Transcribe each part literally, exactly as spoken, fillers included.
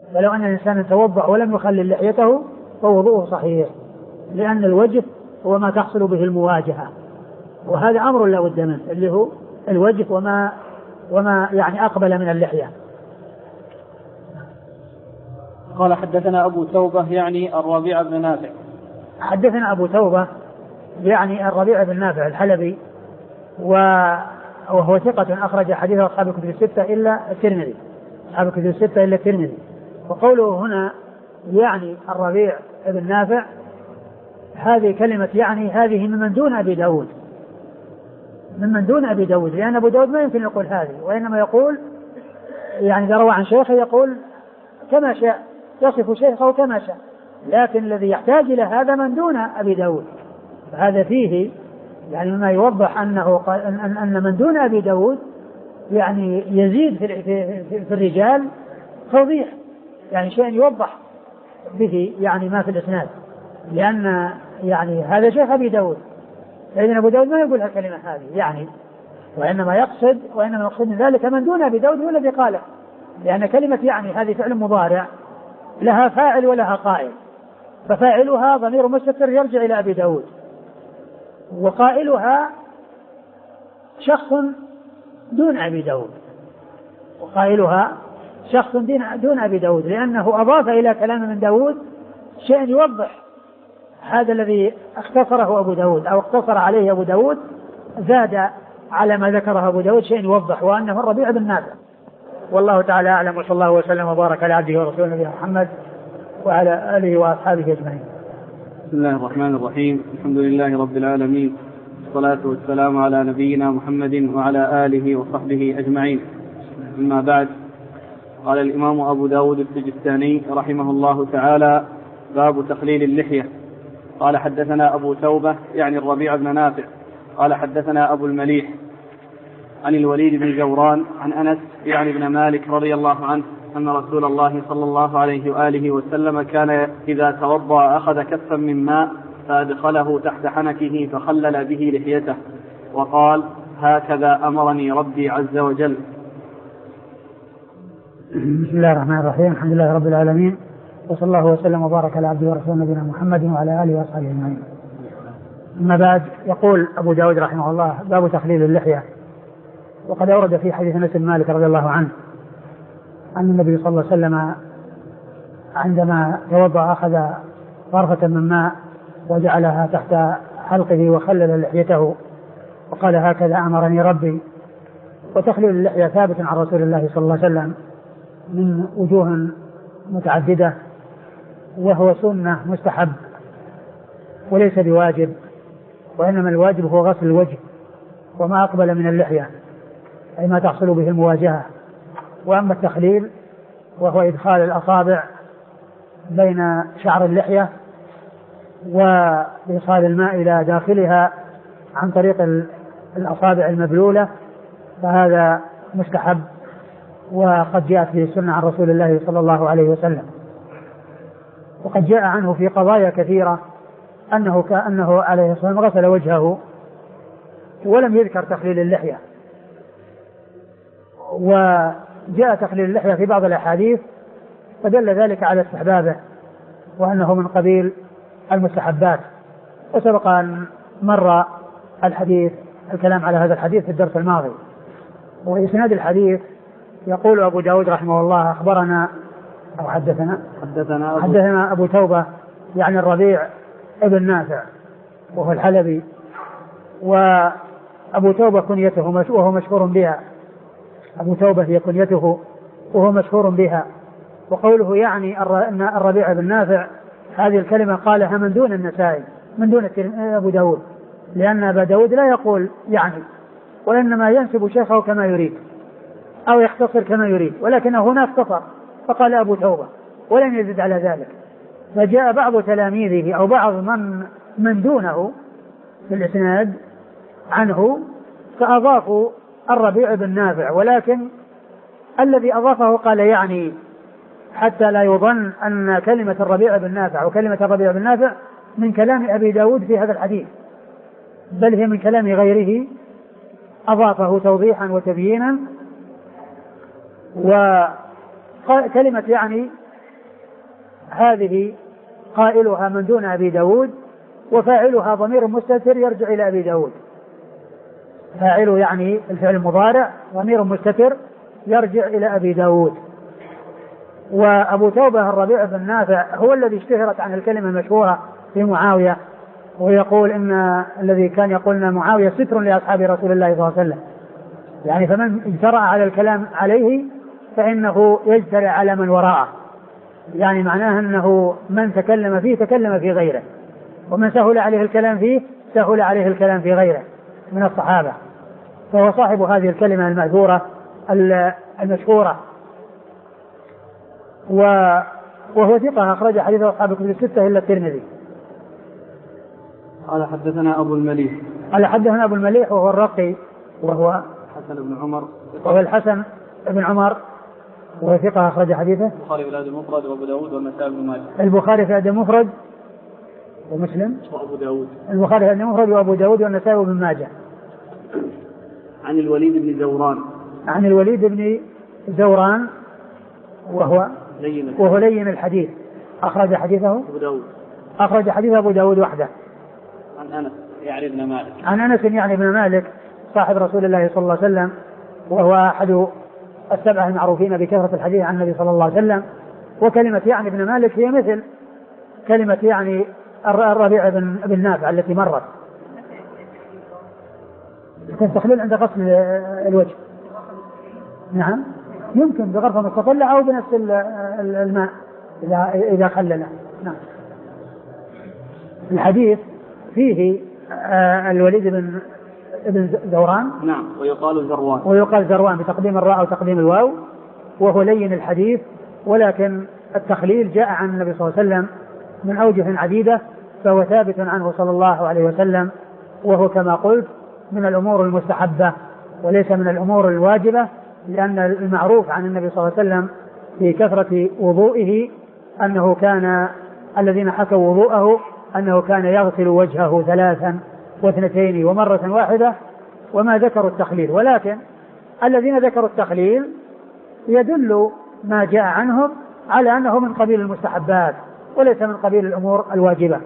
فلو أن الإنسان توضأ ولم يخلل لحيته فوضوءه صحيح، لأن الوجه هو ما تحصل به المواجهة، وهذا أمر لا بد منه اللي هو الوجه وما وما يعني أقبل من اللحية. قال حدثنا أبو توبة يعني الربيع بن نافع. حدثنا أبو توبة يعني الربيع بن نافع الحلبي، وهو ثقة أخرج حديث أصحاب الكتب الستة إلا الترمذي، أصحاب الكتب الستة إلا الترمذي. وقوله هنا يعني الربيع بن نافع، هذه كلمة يعني هذه ممن دون أبي داود، ممن دون أبي داود، لأن أبو داود ما يمكن يقول هذه، وإنما يقول يعني إذا روى عن شيخه يقول كما شاء، يصف شيخه كما شاء، لكن الذي يحتاج إلى هذا من دون أبي داود. فهذا فيه يعني مما يوضح أنه أن من دون أبي داود يعني يزيد في, في, في الرجال توضيح، يعني شيء يوضح به يعني ما في الإسناد، لأن يعني هذا شيخ أبي داود، لأن أبو داود ما يقول هالكلمة هذه يعني، وإنما يقصد وإنما يقصد من ذلك من دون أبي داود هو الذي قاله، لأن كلمة يعني هذه فعل مضارع لها فاعل ولها قائل، ففاعلها ضمير مستتر يرجع إلى أبي داود، وقائلها شخص دون أبي داود، وقائلها شخص دون أبي داود، لأنه أضاف إلى كلام من داود شيء يوضح هذا الذي اختصره أبو داود أو اقتصر عليه أبو داود، زاد على ما ذكره أبو داود شيء يوضح، وأنه الربيع بن نافع. والله تعالى أعلم، وصلى الله وسلم وبارك على عبده ورسوله نبينا محمد وعلى آله وأصحابه أجمعين. بسم الله الرحمن الرحيم، الحمد لله رب العالمين، والصلاة والسلام على نبينا محمد وعلى آله وصحبه أجمعين. أما بعد، قال الإمام أبو داود السجستاني رحمه الله تعالى: باب تخليل اللحية. قال حدثنا أبو توبة يعني الربيع بن نافع قال حدثنا أبو المليح عن الوليد بن جوران عن أنس يعني بن مالك رضي الله عنه أن رسول الله صلى الله عليه وآله وسلم كان إذا توضأ أخذ كفا من ماء فأدخله تحت حنكه فخلل به لحيته وقال: هكذا أمرني ربي عز وجل. بسم الله الرحمن الرحيم، الحمد لله رب العالمين، وصلى الله وسلم وبارك على عبده ورسوله نبينا محمد وعلى آله وأصحابه أجمعين. أما بعد، يقول أبو داود رحمه الله: باب تخليل اللحية. وقد أورد في حديث أنس بن مالك رضي الله عنه أن النبي صلى الله عليه وسلم عندما توضأ أخذ غرفة من ماء وجعلها تحت حلقه وخلل لحيته وقال: هكذا أمرني ربي. وتخليل اللحية ثابت عن رسول الله صلى الله عليه وسلم من وجوه متعددة، وهو سنة مستحب وليس بواجب، وإنما الواجب هو غسل الوجه وما أقبل من اللحية أي ما تحصل به المواجهة. وأما التخليل وهو إدخال الأصابع بين شعر اللحية وإيصال الماء إلى داخلها عن طريق الأصابع المبلولة، فهذا مستحب وقد جاءت به السنة عن رسول الله صلى الله عليه وسلم. وقد جاء عنه في قضايا كثيرة أنه كأنه عليه الصلاة والسلام غسل وجهه ولم يذكر تخليل اللحية، وجاء تخليل اللحية في بعض الأحاديث فدل ذلك على استحبابه وأنه من قبيل المستحبات. وسبق أن مر الحديث الكلام على هذا الحديث في الدرس الماضي. وإسناد الحديث يقول أبو داود رحمه الله: أخبرنا أو حدثنا حدثنا أبو, حدثنا أبو توبة يعني الربيع ابن نافع وهو الحلبي، وأبو توبة كنيته وهو مشهور بها، أبو توبة هي كنيته وهو مشهور بها. وقوله يعني أن الربيع بن نافع، هذه الكلمة قالها من دون النسائي من دون أبو داود، لأن أبا داود لا يقول يعني، وإنما ينسب شيخه كما يريد أو يختصر كما يريد، ولكنه هنا اختصر فقال أبو توبة ولم يزد على ذلك. فجاء بعض تلاميذه أو بعض من من دونه في الإسناد عنه فأضافوا الربيع بن نافع، ولكن الذي أضافه قال يعني حتى لا يظن أن كلمة الربيع بن نافع وكلمة الربيع بن نافع من كلام أبي داود في هذا الحديث، بل هي من كلام غيره أضافه توضيحا وتبيينا. وكلمة يعني هذه قائلها من دون أبي داود، وفاعلها ضمير مستتر يرجع إلى أبي داود. فاعله يعني الفعل المضارع ضمير مستتر يرجع إلى أبي داود. وأبو توبة الربيع بن نافع هو الذي اشتهرت عن الكلمة المشهورة في معاوية، ويقول إن الذي كان يقول إن معاوية ستر لأصحاب رسول الله صلى الله عليه وسلم، يعني فمن اجترأ على الكلام عليه فإنه يجترئ على من وراءه، يعني معناه أنه من تكلم فيه تكلم في غيره، ومن سهل عليه الكلام فيه سهل عليه الكلام في غيره من الصحابة. فهو صاحب هذه الكلمة المأثورة المشهورة، وهو ثقة أخرج حديثه أصحاب الكتب الستة إلا الترمذي. قال حدثنا أبو المليح قال حدثنا أبو المليح وهو الرقي وهو حسن بن عمر وهو الحسن بن عمر وهو ثقة أخرج حديثه البخاري في الأدب المفرد وأبو داود والنسائي بن ماجه. البخاري في الأدب المفرد ومسلم وأبو داود. البخاري في الأدب المفرد وأبو داود والنسائي بن ماجه. عن الوليد بن زوران عن الوليد بن زوران وهو لين وهو لين الحديث أخرج حديثه أبو داود أخرج حديث أبو داود وحده. عن أنس يعني ابن مالك عن أنس يعني ابن مالك صاحب رسول الله صلى الله عليه وسلم، وهو أحد السبعة المعروفين بكثرة الحديث عن النبي صلى الله عليه وسلم. وكلمة يعني ابن مالك هي مثل كلمة يعني الربيع بن, بن نافع التي مرت. تستخلل عند غسل الوجه. نعم يمكن بغرفة مستقلة أو بنفس الماء إذا إذا خلله. نعم. الحديث فيه الوليد بن ابن زوران نعم ويقال زروان ويقال زروان بتقديم الراء وتقديم الواو، وهو لين الحديث، ولكن التخليل جاء عن النبي صلى الله عليه وسلم من أوجه عديدة، فهو ثابت عنه صلى الله عليه وسلم، وهو كما قلت من الأمور المستحبة وليس من الأمور الواجبة، لأن المعروف عن النبي صلى الله عليه وسلم في كثرة وضوئه أنه كان الذين حكوا وضوءه أنه كان يغسل وجهه ثلاثا واثنتين ومرة واحدة، وما ذكروا التخليل. ولكن الذين ذكروا التخليل يدل ما جاء عنهم على أنه من قبيل المستحبات وليس من قبيل الأمور الواجبة.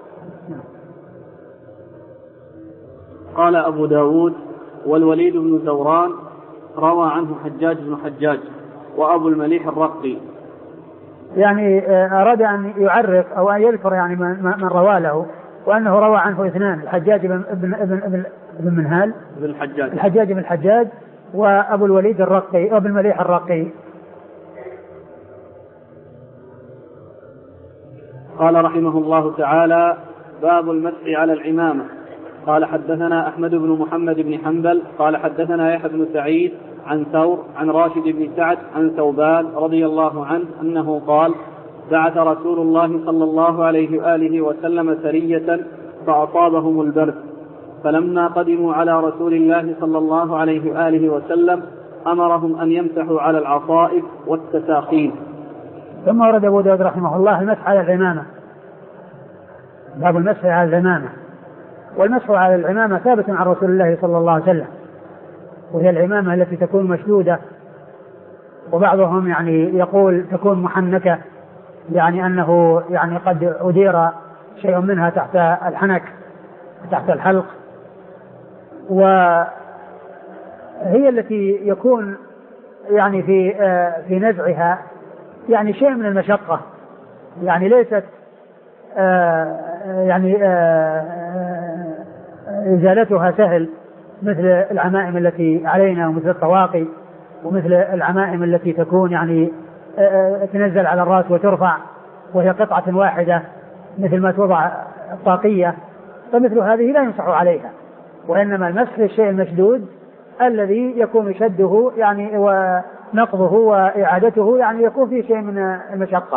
قال أبو داود والوليد بن زوران روى عنه حجاج بن حجاج وأبو المليح الرقي، يعني أراد أن يعرف أو أن يذكر يعني من روى له، وأنه روى عنه اثنان، الحجاج بن ابن ابن ابن ابن منهال بن الحجاج الحجاج بن الحجاج وأبو الوليد الرقي أو أبو المليح الرقي. قال رحمه الله تعالى: باب المسح على العمامة. قال حدثنا أحمد بن محمد بن حنبل قال حدثنا يحيى بن سعيد عن ثور عن راشد بن سعد عن ثوبان رضي الله عنه أنه قال: بعث رسول الله صلى الله عليه وآله وسلم سرية فأصابهم البرد، فلما قدموا على رسول الله صلى الله عليه وآله وسلم أمرهم أن يمسحوا على العصائب والتساخين. ثم ورد أبو داود رحمه الله المسح على العمامة، باب المسح على العمامة. والمسح على العمامة ثابت عن رسول الله صلى الله عليه وسلم، وهي العمامة التي تكون مشدودة، وبعضهم يعني يقول تكون محنكة، يعني أنه يعني قد أدير شيء منها تحت الحنك تحت الحلق، وهي التي يكون يعني في في نزعها يعني شيء من المشقة، يعني ليست يعني إزالتها سهل مثل العمائم التي علينا ومثل الطواقي ومثل العمائم التي تكون يعني تنزل على الرأس وترفع وهي قطعة واحدة مثل ما توضع الطاقية، فمثل هذه لا يمسح عليها، وإنما المسح الشيء المشدود الذي يكون شده يعني ونقضه وإعادته يعني يكون فيه شيء من المشقة.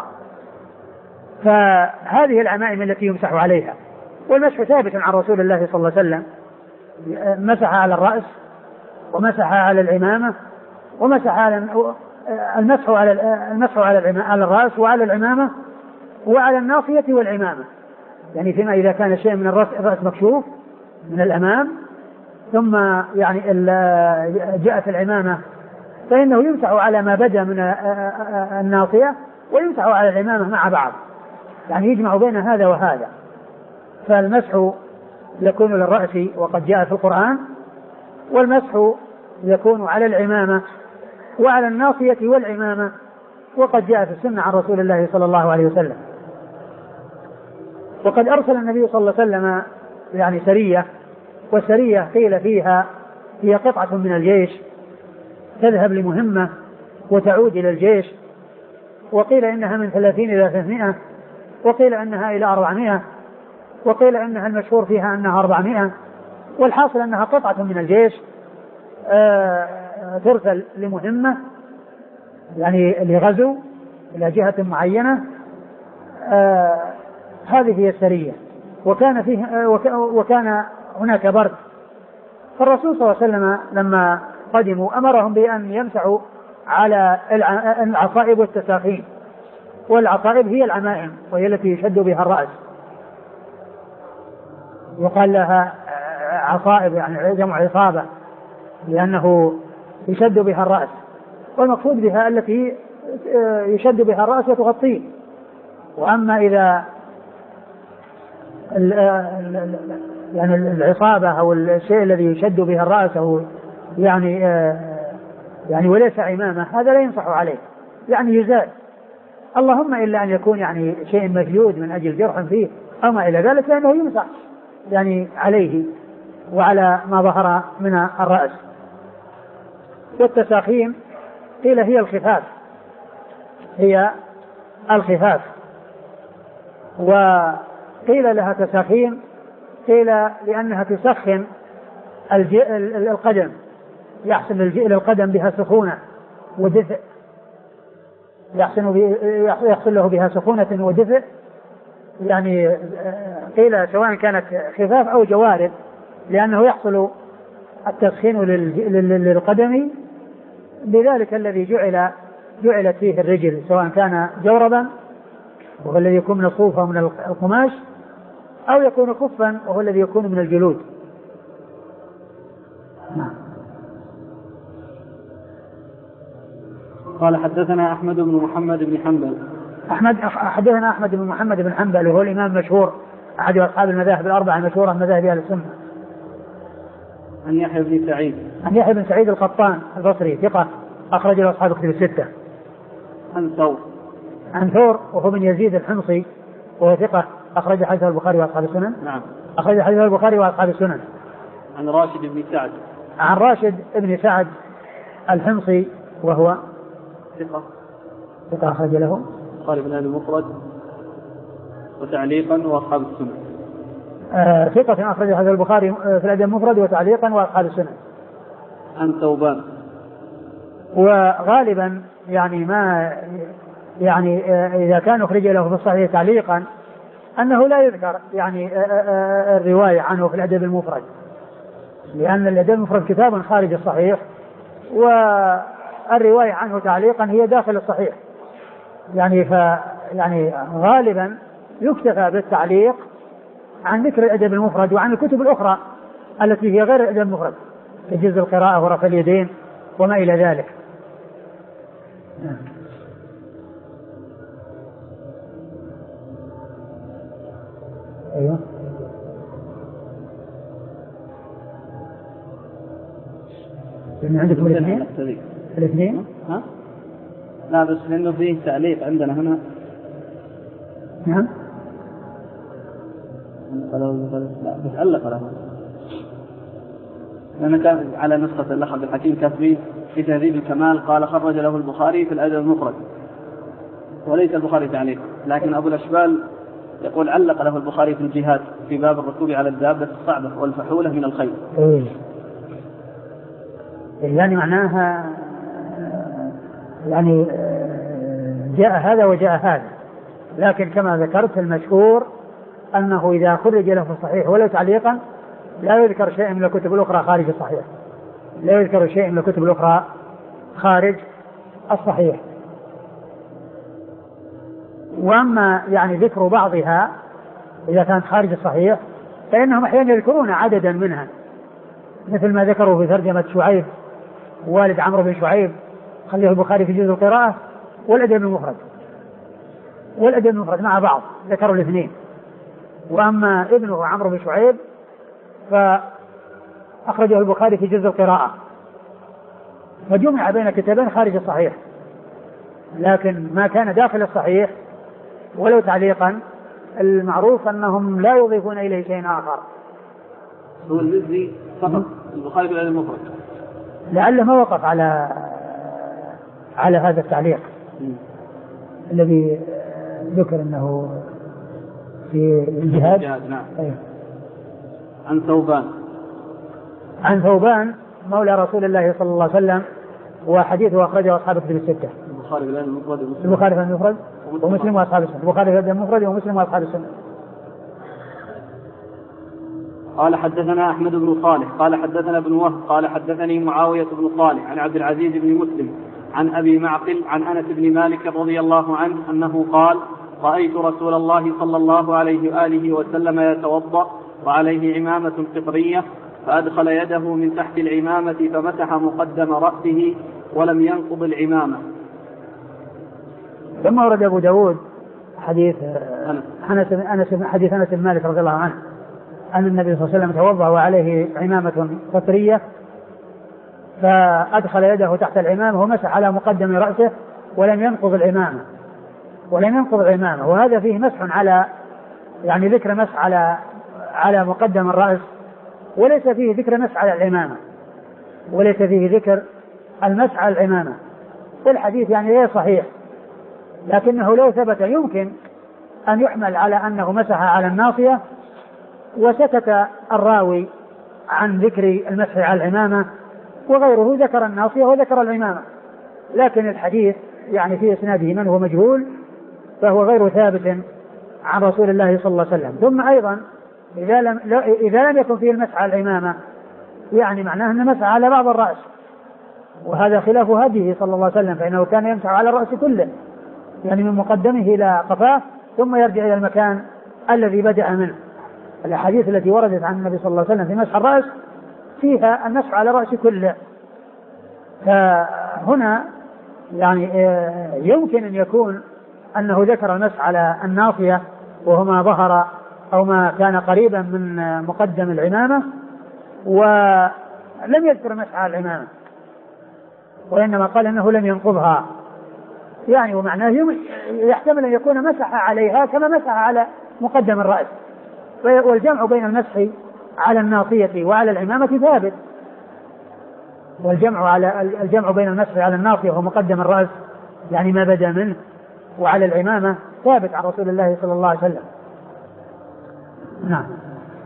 فهذه العمائم التي يمسح عليها. والمسح ثابت عن رسول الله صلى الله عليه وسلم، مسح على الرأس ومسح على العمامة ومسح على المسح على المسح على على الرأس وعلى العمامة وعلى الناصية والعمامة، يعني فيما إذا كان شيء من الرأس, الرأس مكشوف من الأمام ثم يعني جاءت العمامة فإنه يمسح على ما بدا من الناصية ويمسح على العمامة مع بعض، يعني يجمع بين هذا وهذا. فالمسح يكون للرأس وقد جاء في القرآن، والمسح يكون على العمامة وعلى الناصية والعمامة وقد جاء في السنة عن رسول الله صلى الله عليه وسلم. وقد أرسل النبي صلى الله عليه وسلم يعني سرية، والسرية قيل فيها هي قطعة من الجيش تذهب لمهمة وتعود إلى الجيش، وقيل إنها من ثلاثين إلى ثلاثمائة، وقيل إنها إلى أربعمائة، وقيل إنها المشهور فيها أنها أربعمائة، والحاصل أنها قطعة من الجيش آه ترسل لمهمة يعني لغزو إلى جهة معينة. آه هذه هي السرية. وكان فيه آه وك وكان هناك برد، فالرسول صلى الله عليه وسلم لما قدموا أمرهم بأن يمسحوا على العصائب والتساخين، والعصائب هي العمائم وهي التي يشد بها الرأس، يقال لها عصائب يعني جمع عصابة لأنه يشد بها الرأس، والمقصود بها التي يشد بها الرأس وتغطيه. وأما إذا يعني العصابة أو الشيء الذي يشد بها الرأس أو يعني يعني وليس عمامة، هذا لا ينصح عليه، يعني يزال، اللهم إلا أن يكون يعني شيء مجلود من أجل جرح فيه أو ما إلى ذلك، لأنه يمسح يعني عليه وعلى ما ظهر من الرأس. والتساخين قيل هي الخفاف، هي الخفاف، وقيل لها تساخين قيل لأنها تسخن القدم، يحصل للقدم بها سخونة ودفء، يحصل, يحصل له بها سخونة ودفء، يعني قيل سواء كانت خفاف أو جوارب، لأنه يحصل التسخين للقدم بذلك الذي جعل جعلت فيه الرجل، سواء كان جوربا وهو الذي يكون من الصوف أو من القماش، أو يكون كفا وهو الذي يكون من الجلود. قال حدثنا أحمد بن محمد بن حنبل. أحمد حدثنا أحمد بن محمد بن حنبل وهو الإمام المشهور أحد أصحاب المذاهب الأربعة المشهورة من مذاهب أهل السنة. عن يحيى بن سعيد. عن يحيى بن سعيد القطان البصري ثقة أخرج له أصحاب الكتب الستة. عن ثور. عن ثور وهو بن يزيد الحمصي وهو ثقة أخرج حديثه البخاري وأصحاب السنن. نعم. أخرج حديثه البخاري وأصحاب السنن. عن راشد بن سعد. عن راشد بن سعد الحمصي وهو ثقة. ثقة أخرج له البخاري في الأدب المفرد وتعليقا وأصحاب السنن. آه ثقة أخرج هذا البخاري في الأدب المفرد وتعليقا وأصحاب السنن. عن ثوبان. وغالبا يعني ما يعني آه إذا كان أخرج له في الصحيح تعليقا أنه لا يذكر يعني آه آه الرواية عنه في الأدب المفرد، لأن الأدب المفرد كتاب خارج الصحيح، والرواية عنه تعليقا هي داخل الصحيح، يعني ف يعني غالبا يكتفى بالتعليق عن ذكر الأدب المفرد وعن الكتب الأخرى التي هي غير الأدب المفرد كجزء القراءة ورفع اليدين وما إلى ذلك. أيوه. لأن عندكم الاثنين الاثنين ها؟ لا بس لأنه فيه تعليق عندنا هنا. نعم. لا بس علق له، لأن كان على نسخة الأخ عبد الحكيم كاتبين في تهذيب الكمال قال خرج له البخاري في الأدب المفرد، وليس البخاري تعليق، لكن أبو الأشبال يقول علق له البخاري في الجهاد في باب الركوب على الدابة الصعبة والفحولة من الخيل. إيه. يعني معناها يعني جاء هذا وجاء هذا، لكن كما ذكرت المشهور أنه إذا خرج له في الصحيح ولو تعليقا لا يذكر شيء من الكتب الأخرى خارج الصحيح، لا يذكر شيء من الكتب الأخرى خارج الصحيح. وأما يعني ذكر بعضها إذا كانت خارج الصحيح فإنهم أحيانا يذكرون عددا منها، مثل ما ذكروا في ترجمة شعيب والد عمرو بن شعيب خليه البخاري في جزء القراءة والأدب المفرد، والأدب المفرد مع بعض ذكروا الاثنين. وأما ابنه عمرو بن شعيب فأخرجه البخاري في جزء القراءة، فجمع بين كتابين خارج الصحيح، لكن ما كان داخل الصحيح ولو تعليقا المعروف أنهم لا يضيفون إليه شيء آخر. هو المزي فقط البخاري في الأدب المفرد، لعله ما وقف على على هذا التعليق م. الذي ذكر أنه في الجهاد. نعم. أيه. عن ثوبان عن ثوبان مولى رسول الله صلى الله عليه وسلم، وحديثه أخرجه أصحاب الكتب الستة، البخاري في الأدب المفرد ومسلم البخاري في الأدب المفرد ومسلم وأصحاب السنة، البخاري في الأدب المفرد ومسلم وأصحاب السنة. قال حدثنا أحمد بن صالح قال حدثنا ابن وهب قال حدثني معاوية بن صالح عن عبد العزيز بن مسلم عن أبي معقل عن أنس بن مالك رضي الله عنه أنه قال: رأيت رسول الله صلى الله عليه وآله وسلم يتوضأ وعليه عمامة قطرية، فأدخل يده من تحت العمامة فمسح مقدم رأسه ولم ينقض العمامة. ثم ورد أبو داود حديث أنس أنس حديث أنس بن مالك رضي الله عنه أن النبي صلى الله عليه وسلم توضأ وعليه عمامة قطرية، فأدخل يده تحت العمامة ومسح على مقدم رأسه ولم ينقض العمامة ولم ينقض العمامة وهذا فيه مسح على يعني ذكر مسح على على مقدم الرأس، وليس فيه ذكر مسح على العمامة، وليس فيه ذكر المسح على العمامة. الحديث يعني غير صحيح، لكنه لو ثبت يمكن أن يحمل على أنه مسح على الناصية، وسكت الراوي عن ذكر المسح على العمامة، وغيره ذكر الناصية وذكر العمامة، لكن الحديث يعني في إسناده من هو مجهول، فهو غير ثابت عن رسول الله صلى الله عليه وسلم. ثم أيضا إذا لم, إذا لم يكن فيه المسح على العمامة يعني معناه أنه مسح على بعض الرأس، وهذا خلاف هديه صلى الله عليه وسلم، فإنه كان يمسح على الرأس كله، يعني من مقدمه إلى قفاه ثم يرجع إلى المكان الذي بدأ منه. الأحاديث التي وردت عن النبي صلى الله عليه وسلم في مسح الرأس فيها المسح على الرأس كله. فهنا يعني يمكن أن يكون أنه ذكر المسح على الناصية وهو ما ظهر أو ما كان قريبا من مقدم العمامة، ولم يذكر المسح على العمامة، وإنما قال أنه لم ينقضها، يعني ومعناه يحتمل أن يكون مسح عليها كما مسح على مقدم الرأس. والجمع بين المسح على الناصية وعلى العمامة ثابت، والجمع على الجمع بين المسح على الناصية ومقدم الرأس يعني ما بدا منه وعلى العمامة ثابت عن رسول الله صلى الله عليه وسلم. نعم.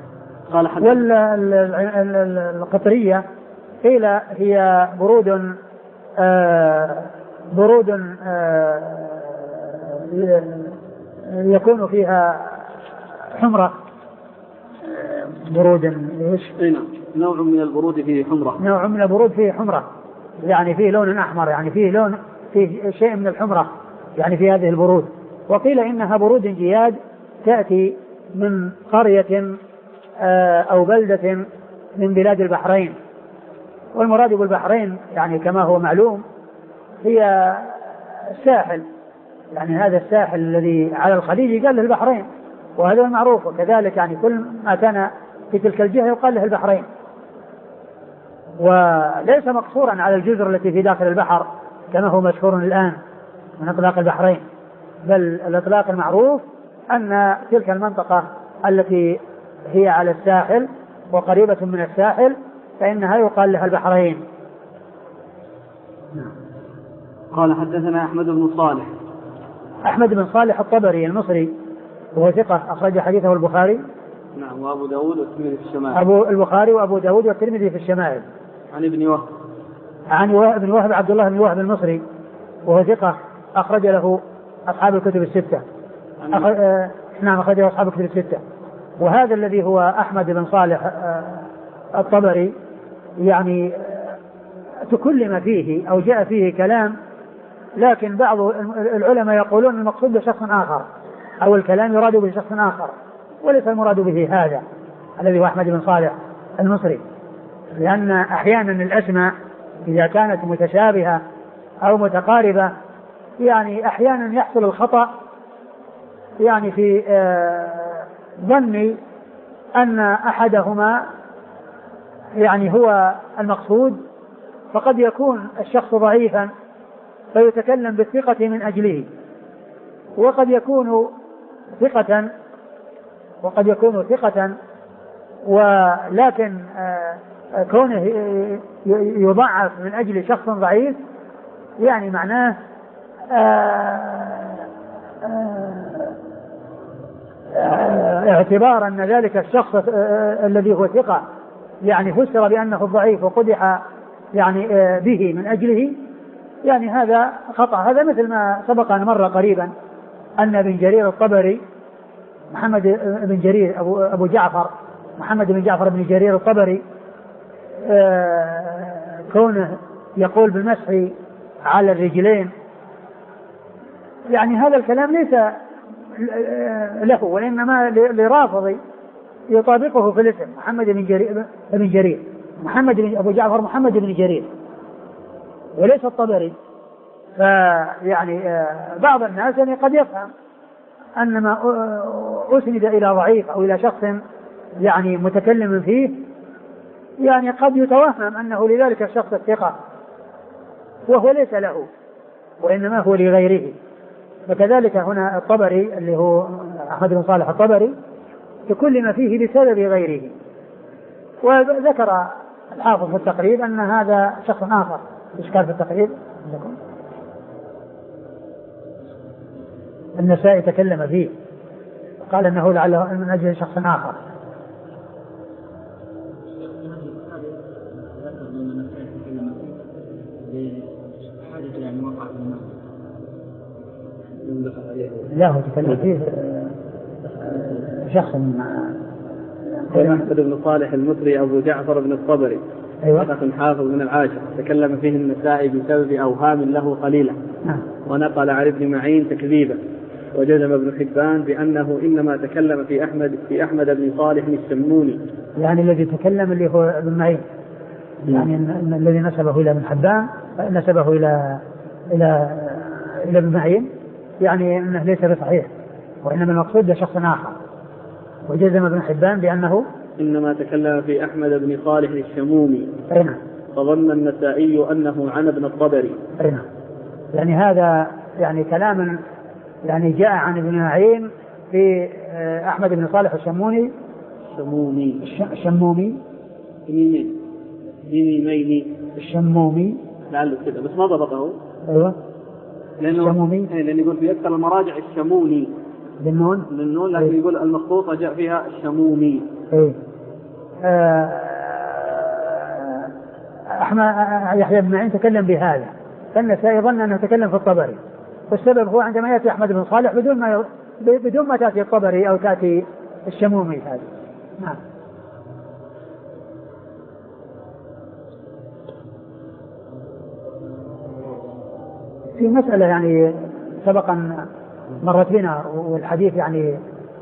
والقطرية قيل هي برود آه برود آه يكون فيها حمرة، برود ايش؟ نوع من البرود فيه حمرة، نوع من البرود فيه حمرة، يعني فيه لون أحمر، يعني فيه لون فيه شيء من الحمرة يعني في هذه البرود. وقيل إنها برود جياد تأتي من قرية أو بلدة من بلاد البحرين، والمراد بالبحرين يعني كما هو معلوم هي الساحل، يعني هذا الساحل الذي على الخليج قال له البحرين، وهذا المعروف، وكذلك يعني كل ما كان في تلك الجهة يقال له البحرين، وليس مقصورا على الجزر التي في داخل البحر كما هو مشهور الآن من إطلاق البحرين، بل الإطلاق المعروف أن تلك المنطقة التي هي على الساحل وقريبة من الساحل فإنها يقال لها البحرين. قال حدثنا أحمد بن صالح أحمد بن صالح الطبري المصري وهو ثقة أخرج حديثه البخاري نعم وأبو داود والترمذي في الشمائل. أبو البخاري وأبو داود والترمذي في الشمائل. عن ابن وهب عن ابن وهب عبد الله بن وهب المصري وهو ثقة أخرج له أصحاب الكتب الستة. أخ... آه... نعم أخرج له أصحاب الكتب الستة. وهذا الذي هو أحمد بن صالح آه... الطبري يعني آه... تكلم فيه أو جاء فيه كلام، لكن بعض العلماء يقولون المقصود بشخص آخر أو الكلام يراد بشخص آخر، وليس المراد به هذا الذي هو أحمد بن صالح المصري، لأن أحيانا الأسماء إذا كانت متشابهة أو متقاربة يعني أحيانا يحصل الخطأ يعني في ظني أن أحدهما يعني هو المقصود، فقد يكون الشخص ضعيفا فيتكلم بالثقة من أجله، وقد يكون ثقة وقد يكون ثقة ولكن كونه يضعف من أجل شخص ضعيف يعني معناه اعتبار أن ذلك الشخص الذي هو ثقة يعني فسر بأنه الضعيف وقدح يعني به من أجله، يعني هذا خطأ. هذا مثل ما سبق أن مر قريبا أن ابن جرير الطبري محمد بن جرير أبو, أبو جعفر محمد بن جعفر بن جرير الطبري كونه يقول بالمسح على الرجلين، يعني هذا الكلام ليس له وإنما لرافض يطابقه في الاسم محمد بن جرير بن جرير محمد بن أبو جعفر محمد بن جرير وليس الطبري. فيعني بعض الناس يعني قد يفهم أن ما أسند إلى ضعيف أو إلى شخص يعني متكلم فيه يعني قد يتوهم أنه لذلك الشخص الثقة وهو ليس له وإنما هو لغيره. فكذلك هنا الطبري اللي هو أحمد بن صالح الطبري تكلم فيه بسبب غيره، وذكر الحافظ في التقريب أن هذا شخص آخر. إشكال في التقريب لكم النسائي تكلم فيه قال أنه لعله من أجل شخص آخر. لا هو تكلم فيه شخص أحمد بن صالح المصري أبو جعفر بن الطبري أيوة. حافظ من العاشر تكلم فيه النسائي بسبب أوهام له قليلة نعم. ونقل عن ابن معين تكذيبا، وجزم ابن حبان بأنه إنما تكلم في أحمد في أحمد بن صالح الشموني، يعني الذي تكلم اللي هو ابن معين يعني م. الذي نسبه إلى ابن حبان نسبه إلى إلى إلى ابن معين يعني أنه ليس بصحيح وإنما المقصود ده شخص آخر. وجزم ابن حبان بأنه إنما تكلم في أحمد بن صالح الشمومي أين فظن النسائي أنه عن ابن الطبري. أين يعني هذا يعني كلام يعني جاء عن ابن معين في أحمد بن صالح الشموني الشمومي الشمومي ميمين ميمين الشمومي لعله كده بس ما ضبطه. أيوة لأنه الشمومي لأنه يقول في أكثر المراجع الشموني بالنون بالنون لكن يقول المخطوطة جاء فيها الشمومي. إيه أحمد يحيى بن معين تكلم بهذا فالنسائي ظن أنه تكلم في الطبري، والسبب هو عندما يأتي أحمد بن صالح بدون ما بدون ما تأتي الطبري أو تأتي الشمومي هذا. نعم. في مسألة يعني سبقا مرت بنا والحديث يعني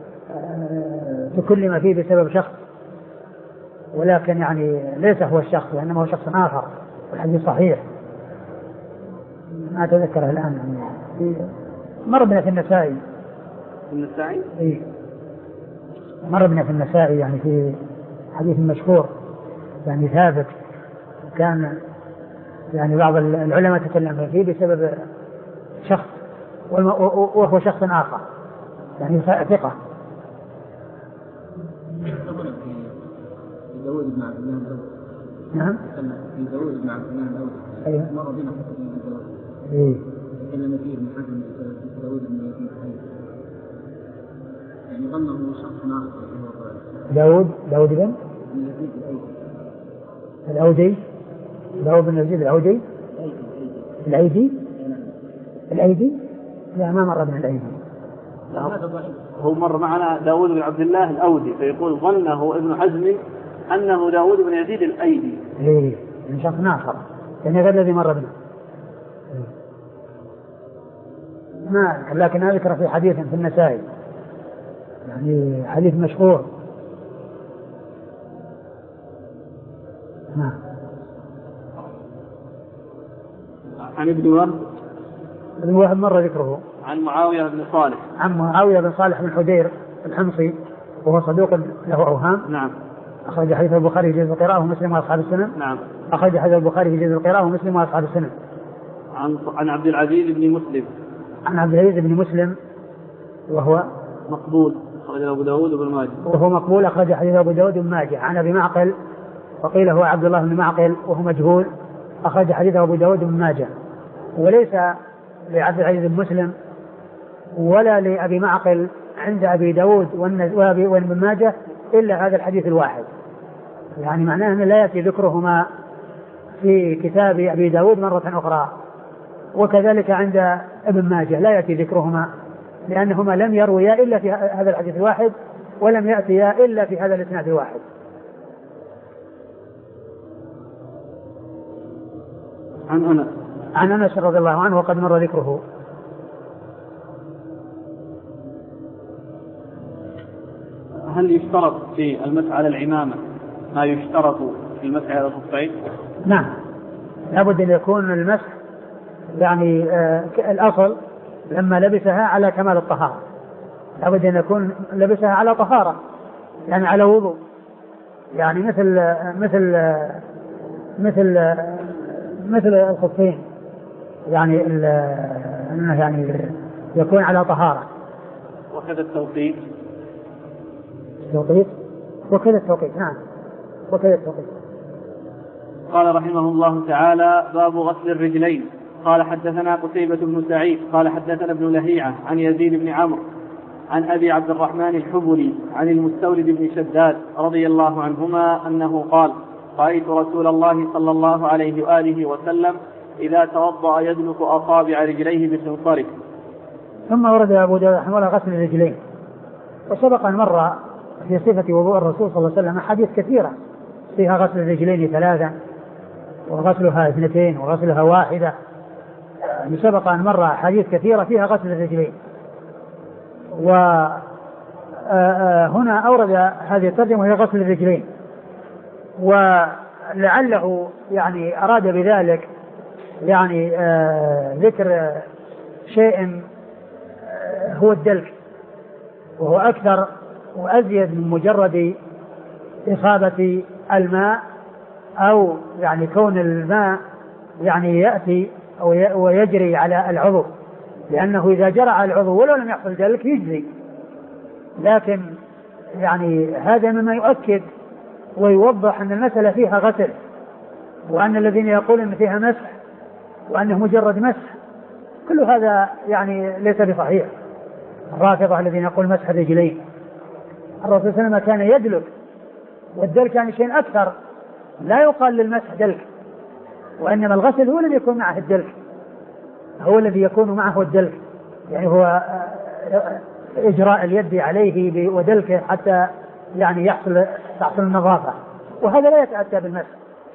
تكلم فيه بسبب شخص ولكن يعني ليس هو الشخص وإنما هو شخص آخر والحديث صحيح ما أتذكره الآن يعني مر بنا في النسائي النسائي إيه مر بنا في النسائي يعني في حديث مشهور يعني ثابت كان يعني بعض العلماء تكلم فيه بسبب شخص وهو شخص آخر يعني ثقة. داود بن عبد الله الأودي. نعم. في داود بن عبد الله الأودي. أيوة. مر بنا حتى من داود. إيه. تكلم فيه ابن حزم في داود بن يزيد الأيلي. يعني ظنه شخص آخر. داود داود بن يزيد الأيلي. الأودي داود بن يزيد الأودي. الأيدي. الأيدي. لا ما مر بنا الأيدي. هو مر معنا داود بن عبد الله الأودي فيقول ظنه ابن حزم أنه داود بن يزيد الأيدي. إيه من شخص آخر يعني غير الذي مر بنا. ما لكن أذكر في حديث في النسائي يعني حديث مشهور. نعم. عن ابن وهب ابن وهب مر ذكره عن معاوية بن صالح عن معاوية بن صالح بن حدير الحمصي وهو صدوق له أوهام. نعم. أخرج حديث البخاري في جزء القراءة ومسلم وأصحاب السنن. نعم. أخرج حديث البخاري في جزء القراءة ومسلم وأصحاب السنن. عن عن عبد العزيز بن مسلم عن عبد العزيز بن مسلم وهو مقبول أخرج أبو داود وابن ماجه وهو مقبول أخرج حديث أبو داود وابن ماجه. عن أبي معقل وقيل هو عبد الله بن معقل وهو مجهول أخرج حديث أبو داود وابن ماجه. وليس لعبد العزيز بن مسلم ولا لأبي معقل عند أبي داود وابن ماجه إلا هذا الحديث الواحد، يعني معناه أن لا يأتي ذكرهما في كتاب أبي داود مرة أخرى، وكذلك عند ابن ماجه لا يأتي ذكرهما لأنهما لم يرويا إلا في هذا الحديث الواحد ولم يأتيا إلا في هذا الإسناد الواحد. عن أنس عن أنس رضي الله عنه وقد مر ذكره. هل يشترط في المسح على العمامة ما يشترط في المسح على الخفين؟ نعم، لابد أن يكون المسح يعني آه الأصل لما لبسها على كمال الطهارة، لابد أن يكون لبسها على طهارة يعني على وضوء، يعني مثل مثل مثل مثل الخفين يعني يعني يكون على طهارة. وكذا التوقيت التوقيت وكذا التوقيت نعم وكذا التوقيت. قال رحمه الله تعالى: باب غسل الرجلين. قال حدثنا قتيبة بن سعيد قال حدثنا ابن لهيعة عن يزيد بن عمرو عن أبي عبد الرحمن الحبلي عن المستورد بن شداد رضي الله عنهما أنه قال: رأيت رسول الله صلى الله عليه وآله وسلم إذا توضأ يدلك أصابع رجليه بخنصره. ثم ورد أبو داود رحمه الله غسل الرجلين، وسبق أن مر في صفة وضوء الرسول صلى الله عليه وسلم أحاديث كثيرة فيها غسل الرجلين ثلاثة وغسلها اثنتين وغسلها واحدة، يعني سبق أن مر أحاديث كثيرة فيها غسل الرجلين. وهنا أورد هذه الترجمة وهي غسل الرجلين، ولعله يعني أراد بذلك يعني آه ذكر شيء آه هو الدلك، وهو أكثر وأزيد من مجرد إصابة الماء أو يعني كون الماء يعني يأتي أو ويجري على العضو، لأنه إذا جرى على العضو ولو لم يحصل دلك يجري، لكن يعني هذا مما يؤكد ويوضح أن المسألة فيها غسل، وأن الذين يقولون أن فيها مسح وأنه مجرد مسح كل هذا يعني ليس بصحيح. الرافضة الذين يقول مسح الرجلين، الرسول صلى الله عليه وسلم كان يدلك، والدلك يعني شيء أكثر، لا يقال للمسح دلك، وإنما الغسل هو الذي يكون معه الدلك، هو الذي يكون معه الدلك، يعني هو إجراء اليد عليه ودلكه حتى يعني يحصل تحصل النظافة، وهذا لا يتأتى بالمسح.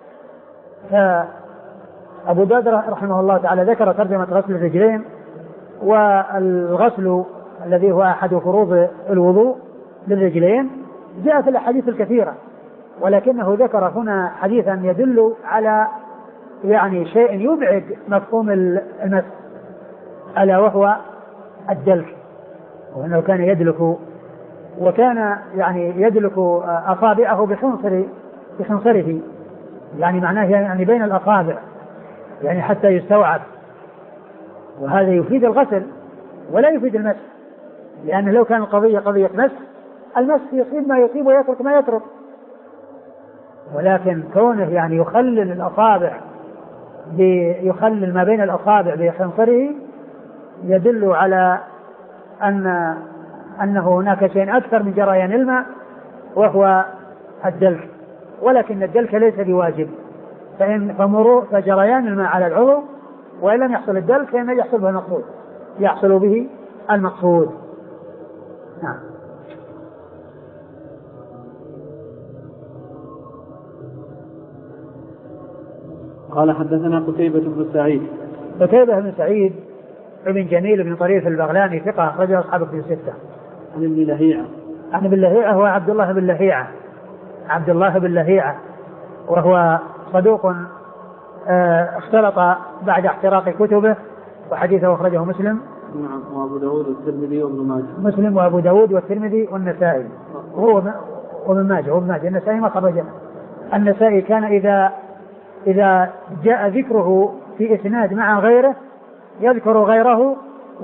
فأبو داود رحمه الله تعالى ذكر ترجمة غسل الرجلين، والغسل الذي هو أحد فروض الوضوء للرجلين جاء في الأحاديث الكثيرة، ولكنه ذكر هنا حديثا يدل على يعني شيء يبعد مفهوم المسح، ألا وهو الدلك، وأنه كان يدلك، وكان يعني يدلك أصابعه بخنصر بخنصره، يعني معناه يعني بين الأصابع، يعني حتى يستوعب، وهذا يفيد الغسل ولا يفيد المسح، لأن لو كان القضية قضية مسح المسح يصيب ما يصيب ويترك ما يترك، ولكن كونه يعني يخلل الأصابع يخلل ما بين الأصابع بخنصره يدل على أن أنه هناك شيء أكثر من جريان الماء وهو الدلك، ولكن الدلك ليس بواجب، فإن فمرور فجريان الماء على العضو، وإن لم يحصل الدلك فإنه يحصل به المقصود يحصل به المقصود. نعم. قال حدثنا قتيبة بن سعيد. قتيبة بن سعيد ابن جميل بن طريف البغلاني ثقة أخرجه أصحاب الكتب الستة. عن ابن لهيعة. عن ابن لهيعة هو عبد الله بن لهيعة عبد الله بن لهيعة وهو صدوق اختلط بعد احتراق كتبه، وحديثه أخرجه مسلم نعم. وأبو داود والترمذي وابن ماجه. مسلم وأبو داود والترمذي والنسائي وهو وابن ماجه وابن ماجه. النسائي ما خرج. النسائي كان إذا إذا جاء ذكره في إسناد مع غيره يذكر غيره